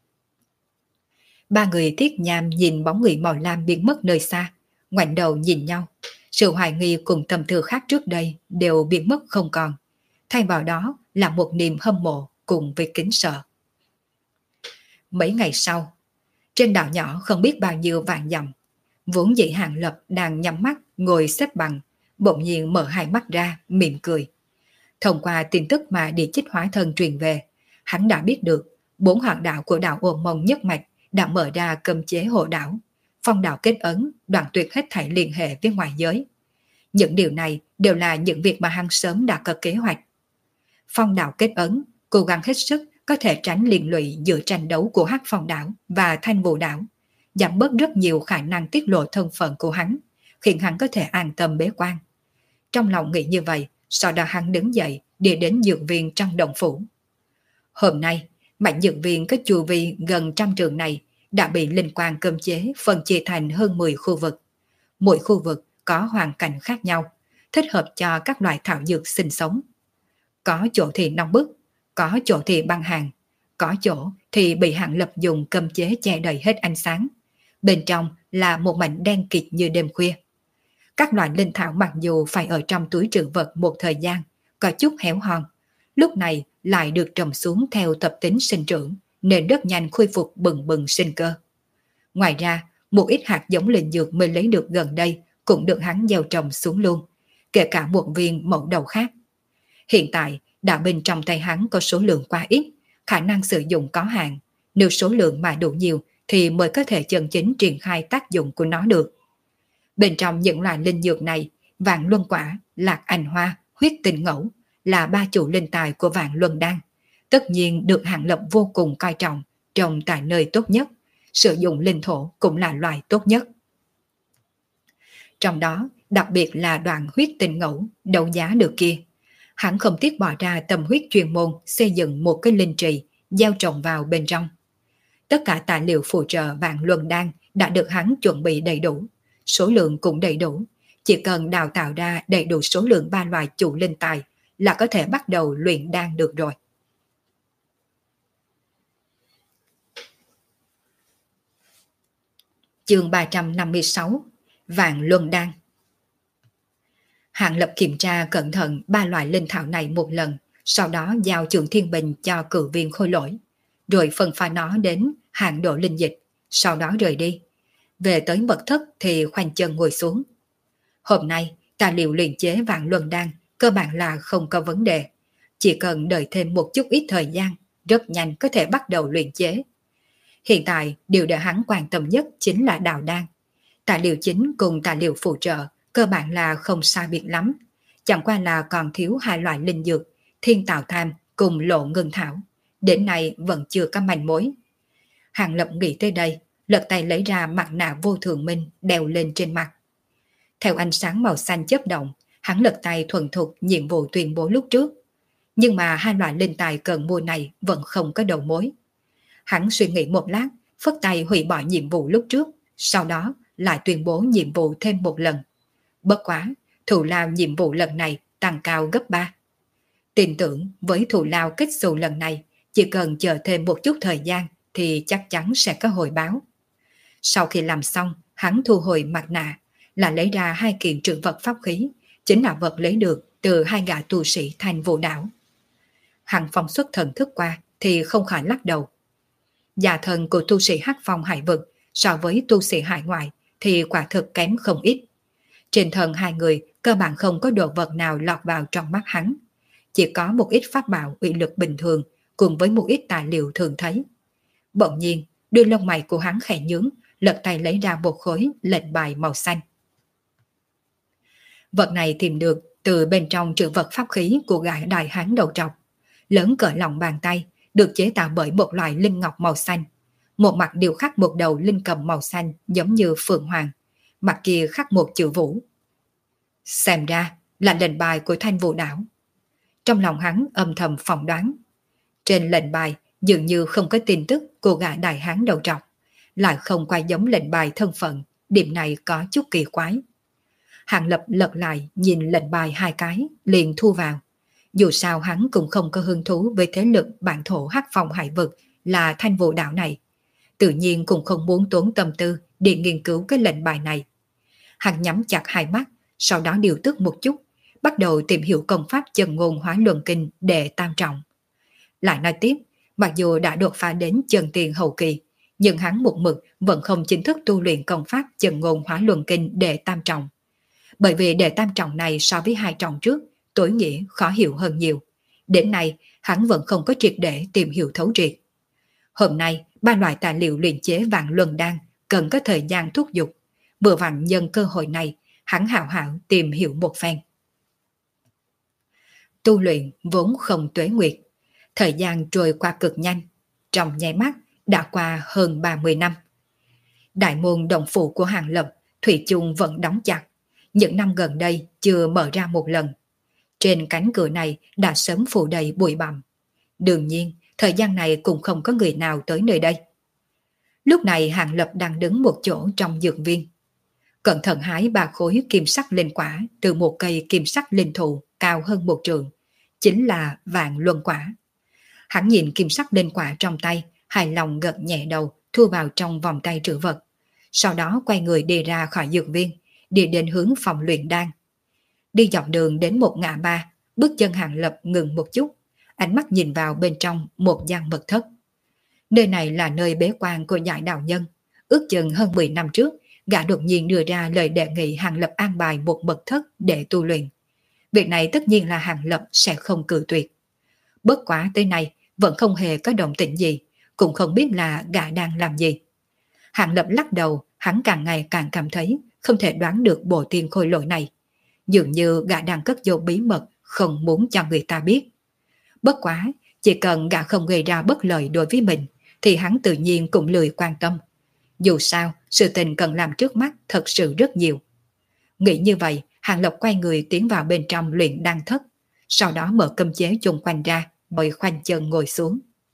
A: Ba người Thiết Nham nhìn bóng người màu lam biến mất nơi xa, ngoảnh đầu nhìn nhau. Sự hoài nghi cùng tâm tư khác trước đây đều biến mất không còn. Thay vào đó là một niềm hâm mộ cùng với kính sợ. Mấy ngày sau, trên đảo nhỏ không biết bao nhiêu vạn dặm, vốn dĩ Hàng Lập đang nhắm mắt ngồi xếp bằng, bỗng nhiên mở hai mắt ra, mỉm cười. Thông qua tin tức mà địa chích hóa thân truyền về, hắn đã biết được bốn hoạt đạo của đạo Ôn Mông nhất mạch đã mở ra cấm chế hộ đảo, phong đạo kết ấn, đoạn tuyệt hết thảy liên hệ với ngoại giới. Những điều này đều là những việc mà hắn sớm đã có kế hoạch. Phong đạo kết ấn, cố gắng hết sức có thể tránh liên lụy giữa tranh đấu của Hắc Phong đảo và Thanh Vũ đảo, giảm bớt rất nhiều khả năng tiết lộ thân phận của hắn, khiến hắn có thể an tâm bế quan. Trong lòng nghĩ như vậy, sau đó hắn đứng dậy đi đến dược viên trong động phủ. Hôm nay, mảnh dược viên có chu vi gần trăm trường này đã bị linh quang cấm chế phân chia thành hơn mười khu vực. Mỗi khu vực có hoàn cảnh khác nhau, thích hợp cho các loại thảo dược sinh sống. Có chỗ thì nóng bức, có chỗ thì băng hàng, có chỗ thì bị Hàng Lập dùng cấm chế che đầy hết ánh sáng. Bên trong là một mảnh đen kịt như đêm khuya. Các loại linh thảo mặc dù phải ở trong túi trữ vật một thời gian, có chút héo hon, lúc này lại được trồng xuống theo tập tính sinh trưởng, nên rất nhanh khôi phục bừng bừng sinh cơ. Ngoài ra, một ít hạt giống linh dược mới lấy được gần đây cũng được hắn gieo trồng xuống luôn, kể cả một viên mẫu đầu khác. Hiện tại, đạo binh trong tay hắn có số lượng quá ít, khả năng sử dụng có hạn. Nếu số lượng mà đủ nhiều thì mới có thể chân chính triển khai tác dụng của nó được. Bên trong những loại linh dược này, vạn luân quả, lạc ảnh hoa, huyết tinh ngẫu là ba chủ linh tài của vạn luân đan. Tất nhiên được Hàng Lập vô cùng coi trọng, trồng tại nơi tốt nhất, sử dụng linh thổ cũng là loại tốt nhất. Trong đó, đặc biệt là đoạn huyết tinh ngẫu, đấu giá được kia. Hắn không tiếc bỏ ra tâm huyết chuyên môn xây dựng một cái linh trì, gieo trồng vào bên trong. Tất cả tài liệu phụ trợ vạn luân đan đã được hắn chuẩn bị đầy đủ, số lượng cũng đầy đủ. Chỉ cần đào tạo ra đầy đủ số lượng ba loại chủ linh tài là có thể bắt đầu luyện đan được rồi. Chương ba trăm năm mươi sáu, Vạn Luân Đan. Hàng Lập kiểm tra cẩn thận ba loại linh thảo này một lần, sau đó giao Trường Thiên Bình cho cử viên Khôi Lỗi, rồi phân pha nó đến hạng độ linh dịch, sau đó rời đi. Về tới mật thất thì khoanh chân ngồi xuống. Hôm nay, tài liệu luyện chế Vạn Luân Đan cơ bản là không có vấn đề, chỉ cần đợi thêm một chút ít thời gian, rất nhanh có thể bắt đầu luyện chế. Hiện tại, điều để hắn quan tâm nhất chính là đào đan. Tài liệu chính cùng tài liệu phụ trợ cơ bản là không sai biệt lắm, chẳng qua là còn thiếu hai loại linh dược, thiên tạo tham cùng lộ ngân thảo. Đến nay vẫn chưa có manh mối. Hàng Lập nghĩ tới đây, lật tay lấy ra mặt nạ vô thường minh đeo lên trên mặt. Theo ánh sáng màu xanh chớp động, hắn lật tay thuần thục nhiệm vụ tuyên bố lúc trước. Nhưng mà hai loại linh tài cần mua này vẫn không có đầu mối. Hắn suy nghĩ một lát, phất tay hủy bỏ nhiệm vụ lúc trước, sau đó lại tuyên bố nhiệm vụ thêm một lần. Bất quá, thù lao nhiệm vụ lần này tăng cao gấp ba. Tin tưởng với thù lao kết xù lần này, chỉ cần chờ thêm một chút thời gian thì chắc chắn sẽ có hồi báo. Sau khi làm xong, hắn thu hồi mặt nạ, là lấy ra hai kiện trữ vật pháp khí, chính là vật lấy được từ hai gã tu sĩ Thanh Vũ đảo. Hắn phóng xuất thần thức qua thì không khỏi lắc đầu. Già thần của tu sĩ Hắc Phong hải vực so với tu sĩ hải ngoại thì quả thực kém không ít. Trên thân hai người cơ bản không có đồ vật nào lọt vào trong mắt hắn, chỉ có một ít pháp bảo uy lực bình thường cùng với một ít tài liệu thường thấy. Bỗng nhiên, đuôi lông mày của hắn khẽ nhướng, lật tay lấy ra một khối lệnh bài màu xanh. Vật này tìm được từ bên trong trữ vật pháp khí của gã đại hán đầu trọc, lớn cỡ lòng bàn tay, được chế tạo bởi một loại linh ngọc màu xanh. một mặt điêu khắc một đầu linh cầm màu xanh giống như phượng hoàng, mặt kia khắc một chữ vũ. Xem ra là lệnh bài của Thanh Vũ Đảo. Trong lòng hắn âm thầm phỏng đoán. Trên lệnh bài dường như không có tin tức của gã đại hán đầu trọc, lại không quay giống lệnh bài thân phận, điểm này có chút kỳ quái. Hàng Lập lật lại nhìn lệnh bài hai cái, liền thu vào. Dù sao hắn cũng không có hứng thú với thế lực bản thổ hắc phong hải vực là Thanh Vũ Đảo này. Tự nhiên cũng không muốn tốn tâm tư để nghiên cứu cái lệnh bài này. Hắn nhắm chặt hai mắt, sau đó điều tức một chút, bắt đầu tìm hiểu công pháp chân ngôn hóa luân kinh để tam trọng. Lại nói tiếp, mặc dù đã đột phá đến chân tiền hậu kỳ, nhưng hắn một mực vẫn không chính thức tu luyện công pháp chân ngôn hóa luân kinh để tam trọng. Bởi vì đệ tam trọng này so với hai trọng trước, tối nghĩa khó hiểu hơn nhiều. Đến nay, hắn vẫn không có triệt để tìm hiểu thấu triệt. Hôm nay, ba loại tài liệu luyện chế vạn luân đan cần có thời gian thúc giục. Vừa vặn nhân cơ hội này, hắn hào hảo tìm hiểu một phen. Tu luyện vốn không tuế nguyệt, thời gian trôi qua cực nhanh, trong nháy mắt đã qua hơn ba mươi năm. Đại môn động phủ của Hàng Lập thủy chung vẫn đóng chặt, những năm gần đây chưa mở ra một lần. Trên cánh cửa này đã sớm phủ đầy bụi bặm. Đương nhiên, thời gian này cũng không có người nào tới nơi đây. Lúc này Hàng Lập đang đứng một chỗ trong dược viên. Cẩn thận hái ba khối kim sắc linh quả từ một cây kim sắc linh thụ cao hơn một trường, chính là vạn luân quả. Hắn nhìn kim sắc linh quả trong tay, hài lòng gật nhẹ đầu, thu vào trong vòng tay trữ vật. Sau đó quay người đi ra khỏi dược viên, đi đến hướng phòng luyện đan. Đi dọc đường đến một ngã ba, bước chân Hàng Lập ngừng một chút, ánh mắt nhìn vào bên trong một gian mật thất. Nơi này là nơi bế quan của Giải đạo nhân. Ước chừng hơn mười năm trước, gã đột nhiên đưa ra lời đề nghị Hàng Lập an bài một mật thất để tu luyện. Việc này tất nhiên là Hàng Lập sẽ không cự tuyệt. Bất quá tới nay vẫn không hề có động tĩnh gì, cũng không biết là gã đang làm gì. Hàng Lập lắc đầu, hắn càng ngày càng cảm thấy không thể đoán được bộ tiên khôi lỗi này. Dường như gã đang cất giấu bí mật, không muốn cho người ta biết. Bất quá, chỉ cần gã không gây ra bất lợi đối với mình, thì hắn tự nhiên cũng lười quan tâm. Dù sao, sự tình cần làm trước mắt thật sự rất nhiều. Nghĩ như vậy, Hàng Lập quay người tiến vào bên trong luyện đan thất, sau đó mở cấm chế chung quanh ra, rồi khoanh chân ngồi xuống.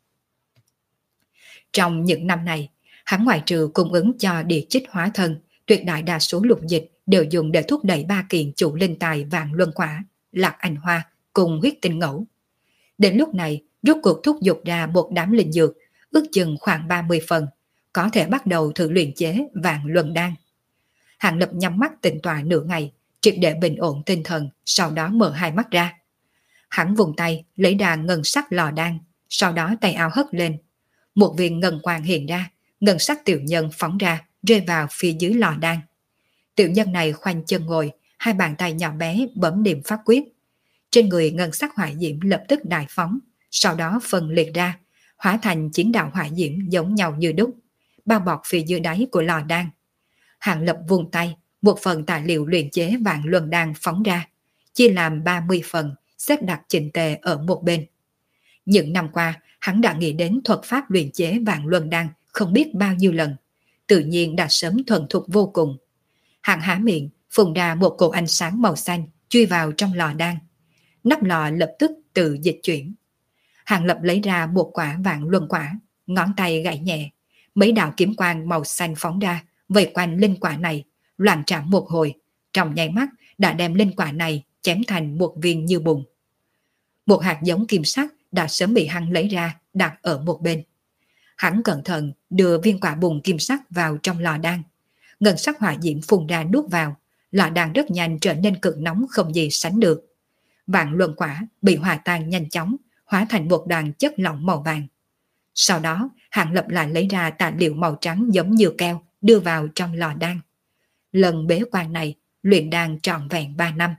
A: Trong những năm này, hắn ngoại trừ cung ứng cho địa chích hóa thân, tuyệt đại đa số lục dịch đều dùng để thúc đẩy ba kiện chủ linh tài vạn luân quả, lạc ảnh hoa cùng huyết tinh ngẫu. Đến lúc này, rốt cuộc thúc giục ra một đám linh dược, ước chừng khoảng ba mươi phần, có thể bắt đầu thử luyện chế vạn luân đan. Hàng Lập nhắm mắt tĩnh tọa nửa ngày, triệt để bình ổn tinh thần, sau đó mở hai mắt ra. Hắn vùng tay lấy đà ngân sắc lò đan, sau đó tay áo hất lên. Một viên ngân quang hiện ra, ngân sắc tiểu nhân phóng ra, rơi vào phía dưới lò đan. Tiểu nhân này khoanh chân ngồi, hai bàn tay nhỏ bé bấm niệm pháp quyết. Trên người ngân sắc hỏa diễm lập tức đại phóng, sau đó phân liệt ra, hóa thành chín đạo hỏa diễm giống nhau như đúc, bao bọc phía dưới đáy của lò đan. Hàng Lập vùng tay, một phần tài liệu luyện chế vạn luân đan phóng ra, chia làm ba mươi phần, xếp đặt chỉnh tề ở một bên. Những năm qua, hắn đã nghĩ đến thuật pháp luyện chế vạn luân đan không biết bao nhiêu lần, tự nhiên đã sớm thuần thục vô cùng. Hắn há miệng, phun ra một cột ánh sáng màu xanh, chui vào trong lò đan. Nắp lò lập tức tự dịch chuyển. Hàng Lập lấy ra một quả vạn luân quả, ngón tay gảy nhẹ, mấy đạo kiếm quang màu xanh phóng ra, vây quanh linh quả này, loạn trảm một hồi, trong nháy mắt đã đem linh quả này chém thành một viên như bùn. Một hạt giống kim sắc đã sớm bị hắn lấy ra, đặt ở một bên. Hắn cẩn thận đưa viên quả bùn kim sắc vào trong lò đan. Ngân sắc hỏa diễm phun ra nuốt vào, lò đan rất nhanh trở nên cực nóng không gì sánh được. Vạn luân quả bị hòa tan nhanh chóng, hóa thành một đoàn chất lỏng màu vàng. Sau đó, Hàng Lập lại lấy ra tài liệu màu trắng giống như keo, đưa vào trong lò đan. Lần bế quan này, luyện đan trọn vẹn ba năm.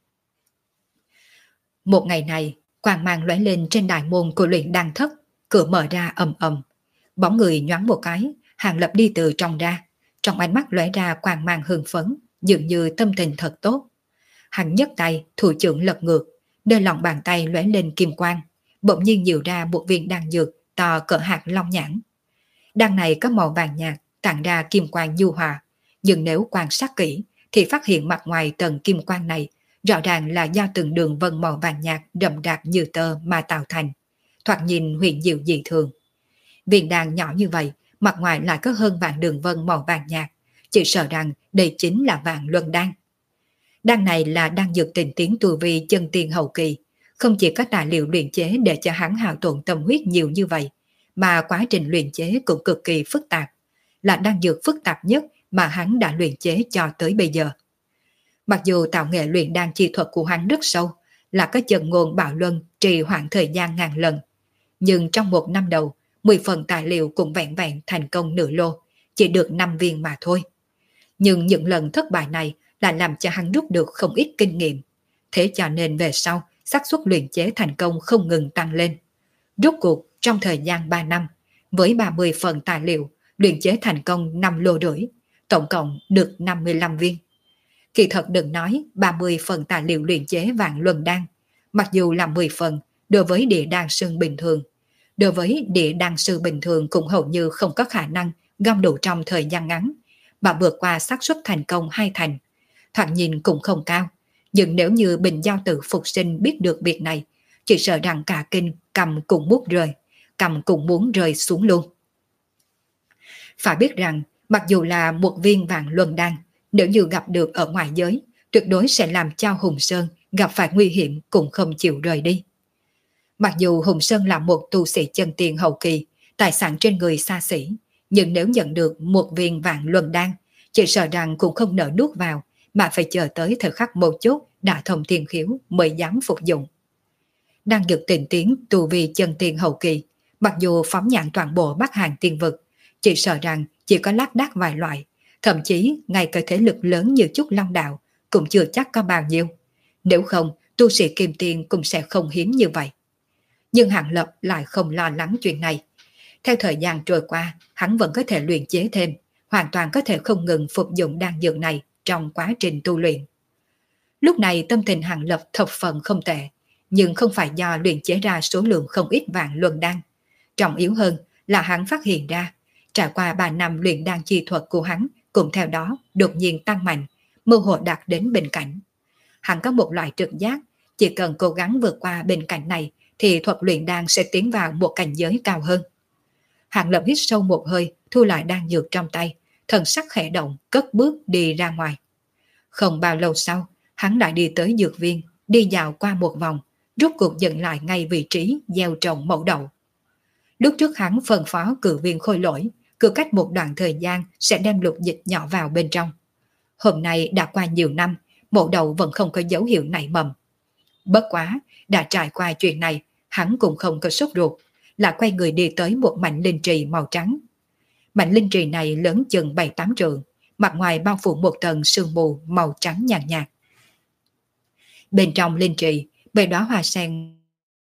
A: Một ngày này, quang mang lóe lên trên đại môn của luyện đan thất, cửa mở ra ầm ầm. Bóng người nhoáng một cái, Hàng Lập đi từ trong ra, trong ánh mắt lóe ra quang mang hưng phấn, dường như tâm tình thật tốt. Hắn nhấc tay, thủ trưởng lật ngược, nơi lòng bàn tay lóe lên kim quang, bỗng nhiên nhiều ra một viên đan dược to cỡ hạt long nhãn. Đan này có màu vàng nhạt, tản ra kim quang nhu hòa, nhưng nếu quan sát kỹ thì phát hiện mặt ngoài tầng kim quang này rõ ràng là do từng đường vân màu vàng nhạt đậm đặc như tơ mà tạo thành, thoạt nhìn huyền diệu dị thường. Viên đan nhỏ như vậy, mặt ngoài lại có hơn vạn đường vân màu vàng nhạt, chỉ sợ rằng đây chính là vạn luân đan. Đan này là đan dược tình tiến tu vi chân tiên hậu kỳ, không chỉ có tài liệu luyện chế để cho hắn hao tổn tâm huyết nhiều như vậy, mà quá trình luyện chế cũng cực kỳ phức tạp, là đan dược phức tạp nhất mà hắn đã luyện chế cho tới bây giờ. Mặc dù tạo nghệ luyện đan chi thuật của hắn rất sâu, là có chân ngôn bạo luân trì hoãn thời gian ngàn lần, nhưng trong một năm đầu, mười phần tài liệu cũng vẹn vẹn thành công nửa lô, chỉ được năm viên mà thôi. Nhưng những lần thất bại này lại làm cho hắn rút được không ít kinh nghiệm, thế cho nên về sau xác suất luyện chế thành công không ngừng tăng lên. Rốt cuộc trong thời gian ba năm, với ba mươi phần tài liệu, luyện chế thành công năm lô rưỡi, tổng cộng được năm mươi lăm viên. Kỳ thật đừng nói ba mươi phần tài liệu luyện chế vạn luân đan, mặc dù là mười phần đối với địa đan sư bình thường, đối với địa đan sư bình thường cũng hầu như không có khả năng gom đủ trong thời gian ngắn, mà vượt qua xác suất thành công hai thành. Thoạt nhìn cũng không cao, nhưng nếu như Bình Giao Tự phục sinh biết được việc này, chỉ sợ rằng cả kinh cầm cũng muốn rơi, cầm cũng muốn rơi xuống luôn. Phải biết rằng, mặc dù là một viên vạn luân đan, nếu như gặp được ở ngoài giới, tuyệt đối sẽ làm cho Hùng Sơn gặp phải nguy hiểm cũng không chịu rời đi. Mặc dù Hùng Sơn là một tu sĩ chân tiên hậu kỳ, tài sản trên người xa xỉ, nhưng nếu nhận được một viên vạn luân đan, chỉ sợ rằng cũng không nỡ nuốt vào, mà phải chờ tới thời khắc mấu chốt đã thông thiên khiếu mới dám phục dụng. Đang dược tình tiến tu vi chân tiên hậu kỳ, mặc dù phóng nhãn toàn bộ Bắc Hàn tiên vực, chỉ sợ rằng chỉ có lác đác vài loại, thậm chí ngay cả thế lực lớn như Trúc Long Đạo cũng chưa chắc có bao nhiêu. Nếu không, tu sĩ kim tiên cũng sẽ không hiếm như vậy. Nhưng Hạng Lập lại không lo lắng chuyện này. Theo thời gian trôi qua, hắn vẫn có thể luyện chế thêm, hoàn toàn có thể không ngừng phục dụng đan dược này trong quá trình tu luyện. Lúc này tâm tình Hạng Lập thập phần không tệ, nhưng không phải do luyện chế ra số lượng không ít vạn luân đan. Trọng yếu hơn là hắn phát hiện ra, trải qua ba năm luyện đan chi thuật của hắn cũng theo đó đột nhiên tăng mạnh, mơ hồ đạt đến bình cảnh. Hắn có một loại trực giác, chỉ cần cố gắng vượt qua bình cảnh này thì thuật luyện đan sẽ tiến vào một cảnh giới cao hơn. Hạng Lập hít sâu một hơi, thu lại đan dược trong tay, thần sắc khẽ động, cất bước đi ra ngoài. Không bao lâu sau, hắn đã đi tới dược viên, đi dạo qua một vòng, rốt cuộc dừng lại ngay vị trí gieo trồng mẫu đậu. Lúc trước hắn phân phó cử viên Khôi Lỗi, cứ cách một đoạn thời gian sẽ đem lục dịch nhỏ vào bên trong. Hôm nay đã qua nhiều năm, mẫu đậu vẫn không có dấu hiệu nảy mầm. Bất quá, đã trải qua chuyện này, hắn cũng không có sốt ruột, là quay người đi tới một mảnh linh trì màu trắng. Mảnh linh trì này lớn chừng bảy tám trượng, mặt ngoài bao phủ một tầng sương mù màu trắng nhàn nhạt, nhạt. Bên trong linh trì, bề đóa hoa sen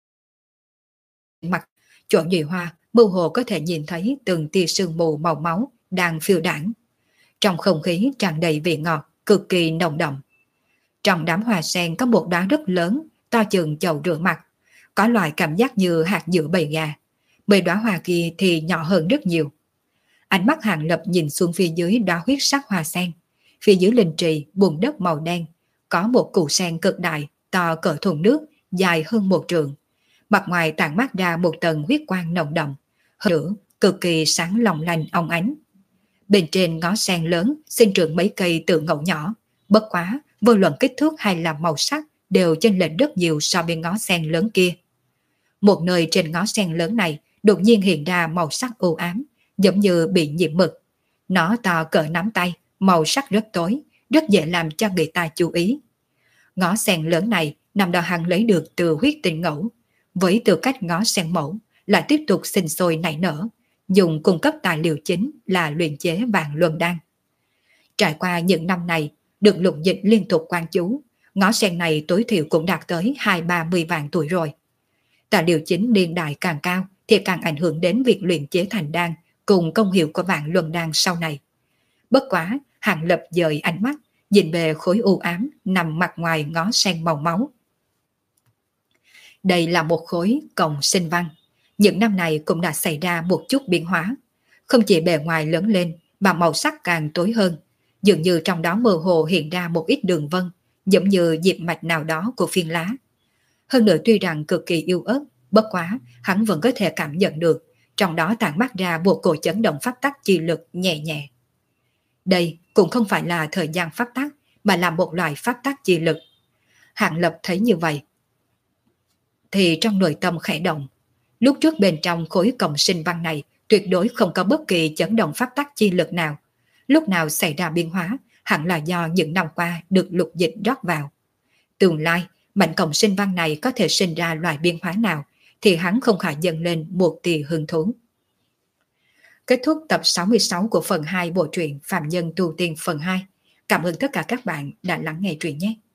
A: mặt, chỗ nhụy hoa, mơ hồ có thể nhìn thấy từng tia sương mù màu máu đang phiêu đãng. Trong không khí tràn đầy vị ngọt, cực kỳ nồng đậm. Trong đám hoa sen có một đóa rất lớn, to chừng chậu rửa mặt, có loại cảm giác như hạt giữa bầy gà. Bề đóa hoa kia thì nhỏ hơn rất nhiều. Ánh mắt Hạng Lập nhìn xuống phía dưới đóa huyết sắc hoa sen. Phía dưới linh trì, bùn đất màu đen, có một củ sen cực đại, to cỡ thùng nước, dài hơn một trượng. Mặt ngoài tản mát ra một tầng huyết quang nồng đậm, hơn nữa cực kỳ sáng long lanh óng ánh. Bên trên ngó sen lớn sinh trưởng mấy cây tự ngậu nhỏ, bất quá vô luận kích thước hay là màu sắc đều chênh lệch rất nhiều so với ngó sen lớn kia. Một nơi trên ngó sen lớn này đột nhiên hiện ra màu sắc u ám, giống như bị nhiễm mực. Nó to cỡ nắm tay, màu sắc rất tối, rất dễ làm cho người ta chú ý. Ngó sen lớn này nằm đó hắn lấy được từ huyết tinh ngẫu, với tư cách ngó sen mẫu lại tiếp tục sinh sôi nảy nở, dùng cung cấp tài liệu chính là luyện chế vạn luân đan. Trải qua những năm này, được Lục Dịch liên tục quan chú, ngó sen này tối thiểu cũng đạt tới hai ba mươi vạn tuổi rồi. Tài liệu chính niên đại càng cao thì càng ảnh hưởng đến việc luyện chế thành đan cùng công hiệu của vạn luân đan sau này. Bất quá, Hạng Lập dời ánh mắt, nhìn về khối u ám nằm mặt ngoài ngó sen màu máu. Đây là một khối cổng sinh văn. Những năm này cũng đã xảy ra một chút biến hóa. Không chỉ bề ngoài lớn lên mà màu sắc càng tối hơn, dường như trong đó mơ hồ hiện ra một ít đường vân, giống như diệp mạch nào đó của phiên lá. Hơn nữa tuy rằng cực kỳ yếu ớt, bất quá hắn vẫn có thể cảm nhận được trong đó tản mát ra một cổ chấn động pháp tắc chi lực nhẹ nhẹ. Đây cũng không phải là thời gian pháp tắc, mà là một loại pháp tắc chi lực. Hạng Lập thấy như vậy thì trong nội tâm khẽ động. Lúc trước bên trong khối cộng sinh văn này tuyệt đối không có bất kỳ chấn động pháp tắc chi lực nào. Lúc nào xảy ra biến hóa hẳn là do những năm qua được lục dịch rót vào. Tương lai mảnh cộng sinh văn này có thể sinh ra loại biến hóa nào thì hắn không khỏi dâng lên một tia hứng thú. Kết thúc tập sáu mươi sáu của phần hai bộ truyện Phạm Nhân Tu Tiên phần hai. Cảm ơn tất cả các bạn đã lắng nghe truyện nhé.